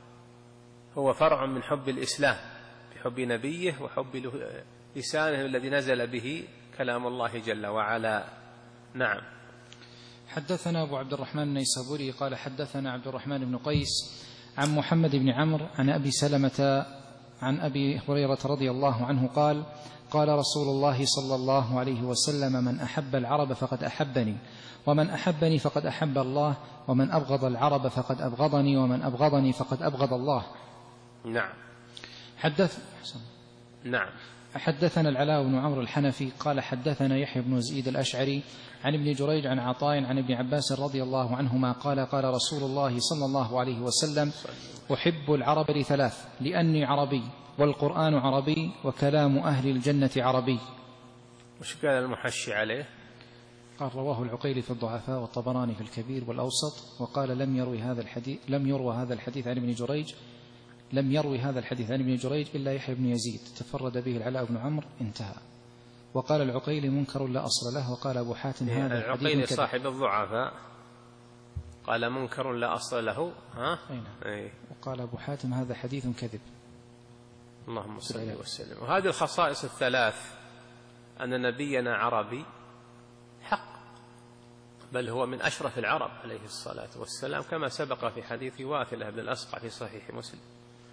هو فرع من حب الإسلام بحب نبيه وحب لسانه الذي نزل به كلام الله جل وعلا. نعم. حدثنا أبو عبد الرحمن النيسابوري قال حدثنا عبد الرحمن بن قيس عن محمد بن عمرو عن أبي سلمة عن أبي هريرة رضي الله عنه قال قال رسول الله صلى الله عليه وسلم من أحب العرب فقد أحبني ومن أحبني فقد أحب الله ومن أبغض العرب فقد أبغضني ومن أبغضني فقد أبغض الله. نعم. حدث نعم. حدثنا العلاء بن عمرو الحنفي قال حدثنا يحيى بن زيد الأشعري عن ابن جريج عن عطاء عن ابن عباس رضي الله عنهما قال قال رسول الله صلى الله عليه وسلم أحب العرب لثلاث لأني عربي والقرآن عربي وكلام أهل الجنة عربي. وش قال المحشي عليه؟ قال رواه العقيلي في الضعفاء والطبراني في الكبير والأوسط، وقال لم يروي هذا الحديث لم يروى هذا الحديث عن ابن جريج لم يروي هذا الحديث عن ابن جريج إلا يحيى بن يزيد تفرد به العلاء بن عمرو انتهى. وقال العقيلي منكر لا أصل له. وقال أبو حاتم هذا العقيلي صاحب الضعفاء قال منكر لا أصل له. ها؟ أي. وقال أبو حاتم هذا حديث كذب. اللهم صل وسلم. وهذه الخصائص الثلاث أن نبينا عربي حق، بل هو من أشرف العرب عليه الصلاة والسلام كما سبق في حديث واثلة بن الأسقع في صحيح مسلم.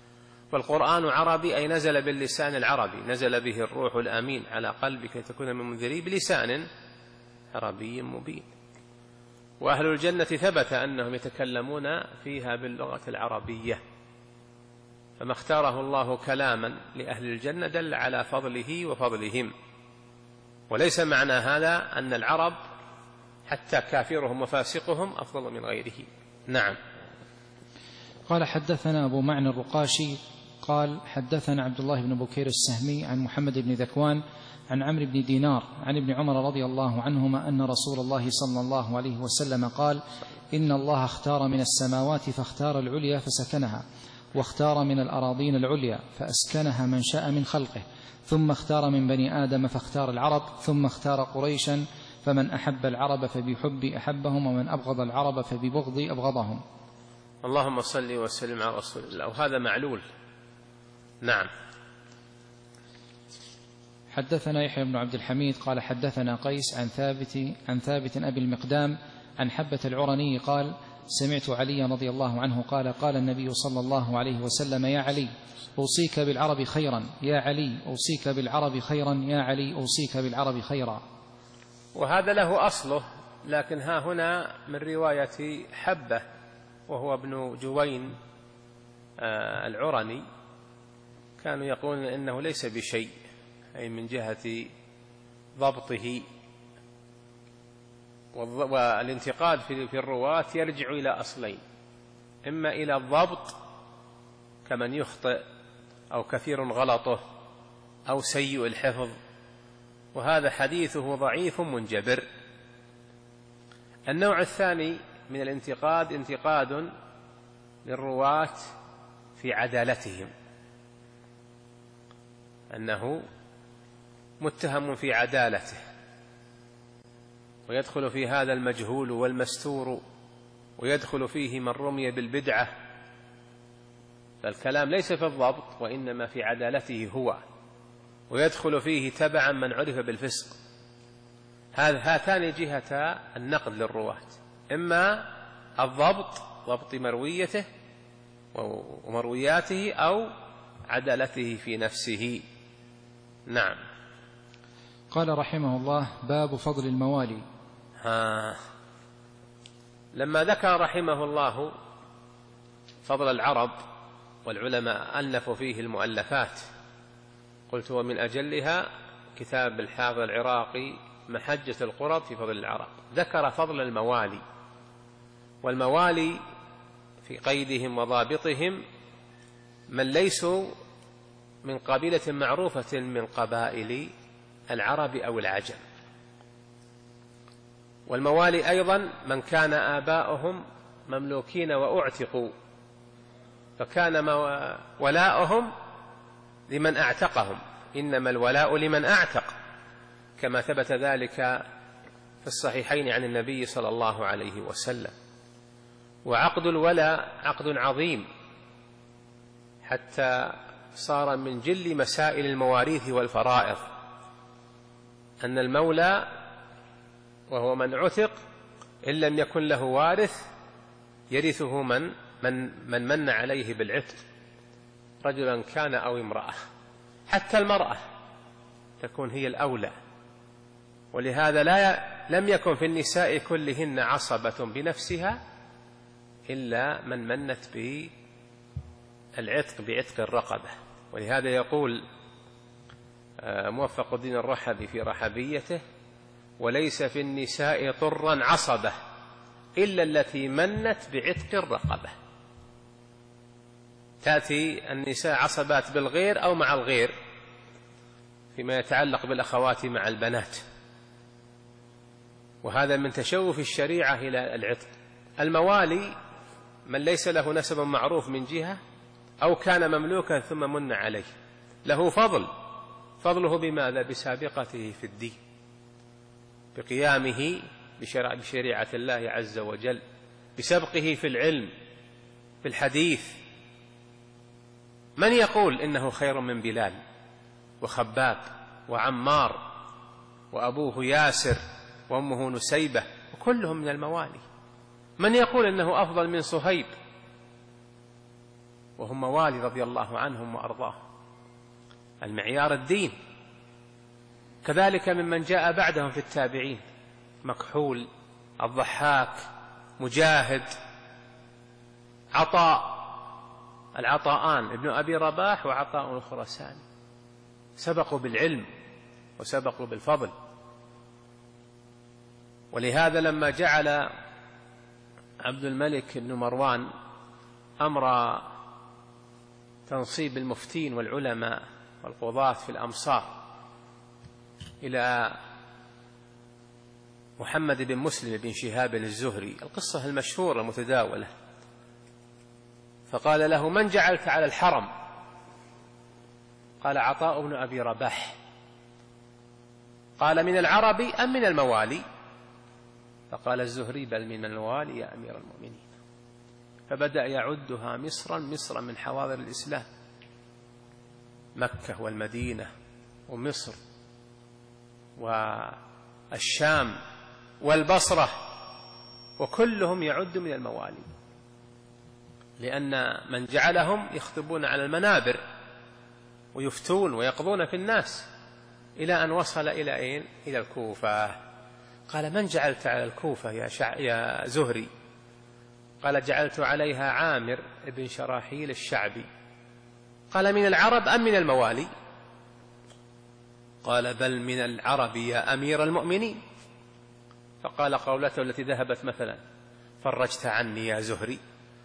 والقرآن عربي أي نزل باللسان العربي، نزل به الروح الأمين على قلبك لتكون من المنذرين بلسان عربي مبين. وأهل الجنة ثبت أنهم يتكلمون فيها باللغة العربية، فما اختاره الله كلاما لأهل الجنة دل على فضله وفضلهم. وليس معنى هذا أن العرب حتى كافرهم وفاسقهم أفضل من غيره. نعم. قال حدثنا أبو معنى الرقاشي قال حدثنا عبد الله بن بكير السهمي عن محمد بن ذكوان عن عمرو بن دينار عن ابن عمر رضي الله عنهما أن رسول الله صلى الله عليه وسلم قال: إن الله اختار من السماوات فاختار العليا فسكنها، واختار من الأراضين العليا فأسكنها من شاء من خلقه، ثم اختار من بني آدم فاختار العرب، ثم اختار قريشا، فمن أحب العرب فبحب أحبهم، ومن أبغض العرب فببغض أبغضهم. اللهم صل وسلم على رسول الله. وهذا معلول. نعم. حدثنا يحيى بن عبد الحميد قال حدثنا قيس عن ثابت عن ثابت أبي المقدام عن حبة العرني قال: سمعت علي رضي الله عنه قال: قال النبي صلى الله عليه وسلم: يا علي أوصيك بالعرب خيرا، يا علي أوصيك بالعرب خيرا، يا علي أوصيك بالعرب خيرا. وهذا له أصله، لكن ها هنا من رواية حبة وهو ابن جوين العرني، كانوا يقولون إنه ليس بشيء، أي من جهة ضبطه. والانتقاد في الرواة يرجع إلى أصلين: إما إلى الضبط كمن يخطئ أو كثير غلطه أو سيء الحفظ، وهذا حديثه ضعيف منجبر. النوع الثاني من الانتقاد انتقاد للرواة في عدالتهم، أنه متهم في عدالته، ويدخل في هذا المجهول والمستور، ويدخل فيه من رمي بالبدعة. فالكلام ليس في الضبط وإنما في عدالته هو، ويدخل فيه تبعا من عرف بالفسق. هاتان جهة النقد للرواة: إما الضبط، ضبط مرويته ومروياته، أو عدالته في نفسه. نعم. قال رحمه الله: باب فضل الموالي. ها لما ذكر رحمه الله فضل العرب، والعلماء ألفوا فيه المؤلفات، قلت ومن أجلها كتاب الحافظ العراقي محجة القرب في فضل العرب، ذكر فضل الموالي. والموالي في قيدهم وضابطهم من ليسوا من قبيلة معروفة من قبائل العرب أو العجم. والموالي أيضا من كان آباؤهم مملوكين وأعتقوا، فكان ولاؤهم لمن أعتقهم، إنما الولاء لمن أعتق، كما ثبت ذلك في الصحيحين عن النبي صلى الله عليه وسلم. وعقد الولاء عقد عظيم، حتى صار من جل مسائل المواريث والفرائض أن المولى وهو من عتق إن لم يكن له وارث يرثه من من من, من عليه بالعتق، رجلا كان أو امرأة. حتى المرأة تكون هي الأولى، ولهذا لا لم يكن في النساء كلهن عصبة بنفسها إلا من منت بالعتق بعتق الرقبة. ولهذا يقول موفق الدين الرحبي في رحبيته: وليس في النساء طرا عصبة إلا التي منت بعتق الرقبة. تأتي النساء عصبات بالغير أو مع الغير فيما يتعلق بالأخوات مع البنات، وهذا من تشوف الشريعة إلى العتق. الموالي من ليس له نسب معروف من جهة أو كان مملوكا ثم من عليه، له فضل. فضله بماذا؟ بسابقته في الدين، بقيامه بشريعة الله عز وجل، بسبقه في العلم، في الحديث. من يقول إنه خير من بلال وخباب وعمار وأبوه ياسر وأمه نسيبة، وكلهم من الموالي؟ من يقول إنه أفضل من صهيب وهم موالي رضي الله عنهم وأرضاهم. المعيار الدين. كذلك ممن جاء بعدهم في التابعين: مكحول، الضحاك، مجاهد، عطاء، العطاءان ابن أبي رباح وعطاء الخراساني، سبقوا بالعلم وسبقوا بالفضل. ولهذا لما جعل عبد الملك بن مروان أمر تنصيب المفتين والعلماء والقضاة في الأمصار إلى محمد بن مسلم بن شهاب الزهري، القصة المشهورة المتداولة، فقال له: من جعلت على الحرم؟ قال: عطاء بن أبي رباح. قال: من العرب أم من الموالي؟ فقال الزهري: بل من الموالي يا أمير المؤمنين. فبدأ يعدها مصرا مصرا من حواضر الإسلام، مكة والمدينة ومصر والشام والبصرة، وكلهم يعد من الموالي، لأن من جعلهم يخطبون على المنابر ويفتون ويقضون في الناس، إلى أن وصل إلى أين؟ إلى الكوفة. قال: من جعلت على الكوفة يا, شع... يا زهري؟ قال: جعلت عليها عامر بن شراحيل الشعبي. قال: من العرب أم من الموالي؟ قال: بل من العرب يا أمير المؤمنين. فقال قولته التي ذهبت مثلا: فرجت عني يا زهري.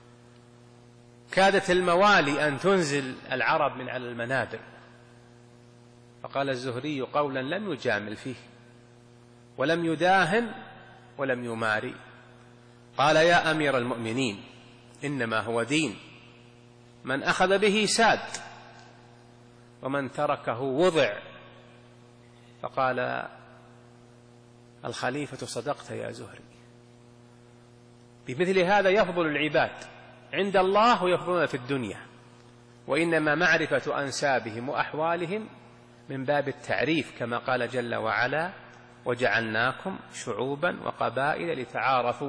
كادت الموالي أن تنزل العرب من على المنابر. فقال الزهري قولا لم يجامل فيه ولم يداهن ولم يماري. قال: يا أمير المؤمنين، إنما هو دين، من أخذ به ساد ومن تركه وضع. فقال الخليفة: صدقت يا زهري. بمثل هذا يفضل العباد عند الله ويفضلون في الدنيا، وإنما معرفة أنسابهم وأحوالهم من باب التعريف، كما قال جل وعلا: وجعلناكم شعوبا وقبائل لتعارفوا.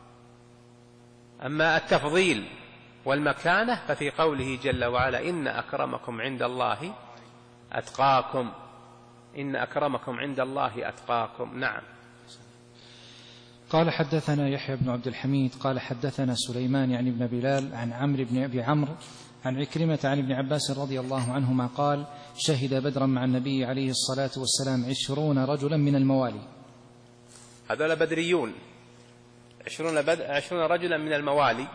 أما التفضيل والمكانة ففي قوله جل وعلا: إن أكرمكم عند الله أتقاكم، إن أكرمكم عند الله أتقاكم. نعم. قال: حدثنا يحيى بن عبد الحميد قال: حدثنا سليمان يعني بن بلال عن عمرو بن أبي عمرو عن عكرمة عن ابن عباس رضي الله عنهما قال: شهد بدرا مع النبي عليه الصلاة والسلام عشرون رجلا من الموالي. هذول بدريون، عشرون, بد... عشرون رجلا من الموالي،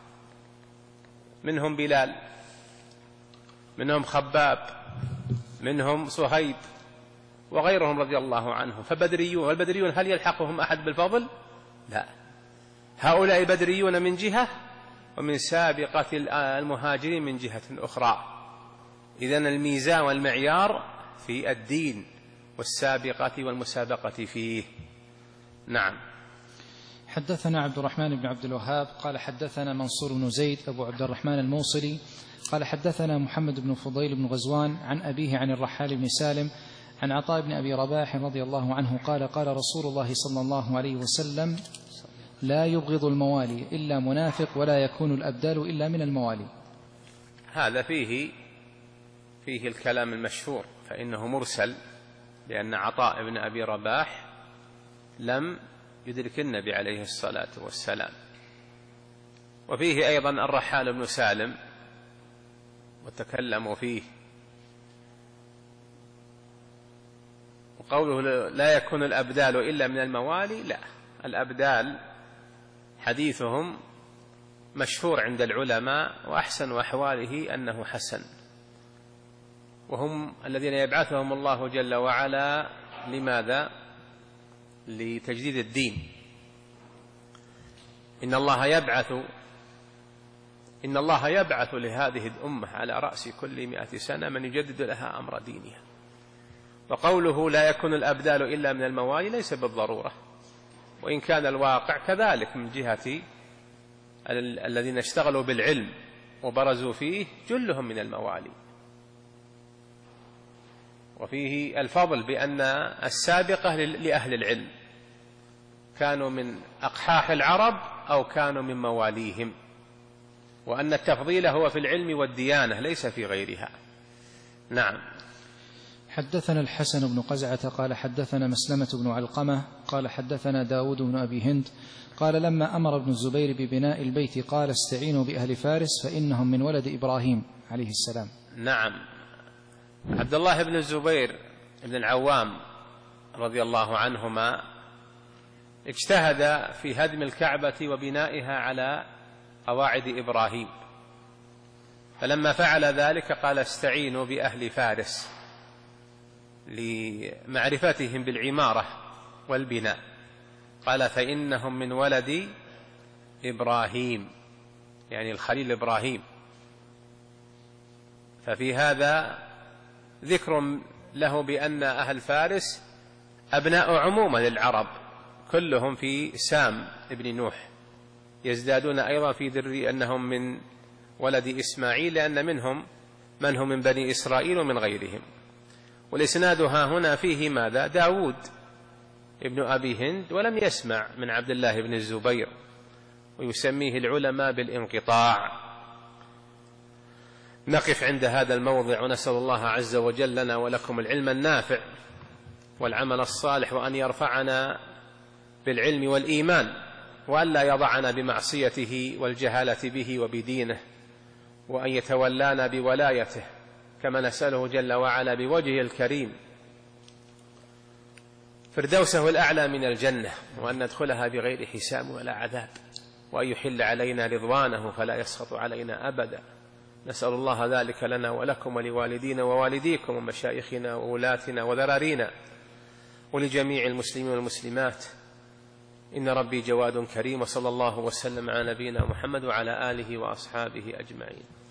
منهم بلال، منهم خباب، منهم صهيب وغيرهم رضي الله عنهم. فبدريون، والبدريون هل يلحقهم أحد بالفضل؟ لا، هؤلاء بدريون من جهة، ومن سابقة المهاجرين من جهة أخرى. إذن الميزان والمعيار في الدين والسابقة والمسابقة فيه. نعم. حدثنا عبد الرحمن بن عبد الوهاب قال: حدثنا منصور بن زيد أبو عبد الرحمن الموصلي قال: حدثنا محمد بن فضيل بن غزوان عن أبيه عن الرحال بن سالم عن عطاء بن أبي رباح رضي الله عنه قال: قال رسول الله صلى الله عليه وسلم: لا يبغض الموالي إلا منافق، ولا يكون الأبدال إلا من الموالي. هذا فيه فيه الكلام المشهور، فإنه مرسل، لأن عطاء بن أبي رباح لم يدرك النبي عليه الصلاة والسلام. وفيه أيضا الرحال بن سالم وتكلموا فيه. وقوله لا يكون الأبدال إلا من الموالي، لا، الأبدال حديثهم مشهور عند العلماء، وأحسن أحواله أنه حسن، وهم الذين يبعثهم الله جل وعلا. لماذا؟ لتجديد الدين. إن الله يبعث إن الله يبعث لهذه الأمة على رأس كل مئة سنة من يجدد لها أمر دينها. وقوله لا يكون الأبدال إلا من الموالي ليس بالضرورة، وإن كان الواقع كذلك من جهة الذين اشتغلوا بالعلم وبرزوا فيه جلهم من الموالي. وفيه الفضل بأن السابقة لأهل العلم كانوا من أقحاح العرب أو كانوا من مواليهم. وأن التفضيل هو في العلم والديانة ليس في غيرها. نعم. حدثنا الحسن بن قزعة قال حدثنا مسلمة بن علقمة قال حدثنا داود بن أبي هند قال لما أمر ابن الزبير ببناء البيت قال استعينوا بأهل فارس فإنهم من ولد إبراهيم عليه السلام. نعم. عبد الله بن الزبير بن العوام رضي الله عنهما اجتهد في هدم الكعبة وبنائها على قواعد إبراهيم، فلما فعل ذلك قال استعينوا بأهل فارس لمعرفتهم بالعمارة والبناء، قال فإنهم من ولد إبراهيم يعني الخليل إبراهيم. ففي هذا ذكر له بأن أهل فارس أبناء عموما للعرب كلهم في سام ابن نوح، يزدادون أيضا في ذرية أنهم من ولد إسماعيل لأن منهم من هم من بني إسرائيل ومن غيرهم. والإسنادها هنا فيه ماذا؟ داود ابن أبي هند ولم يسمع من عبد الله بن الزبير، ويسميه العلماء بالانقطاع. نقف عند هذا الموضع ونسأل الله عز وجل لنا ولكم العلم النافع والعمل الصالح، وأن يرفعنا بالعلم والإيمان، وأن لا يضعنا بمعصيته والجهالة به وبدينه، وأن يتولانا بولايته، كما نسأله جل وعلا بوجهه الكريم فردوسه الأعلى من الجنة، وأن ندخلها بغير حساب ولا عذاب، وأن يحل علينا رضوانه فلا يسخط علينا أبدا. نسأل الله ذلك لنا ولكم ولوالدينا ووالديكم ومشايخنا وولاتنا وذرارينا ولجميع المسلمين والمسلمات، إن ربي جواد كريم. وصلى الله وسلم على نبينا محمد وعلى آله وأصحابه أجمعين.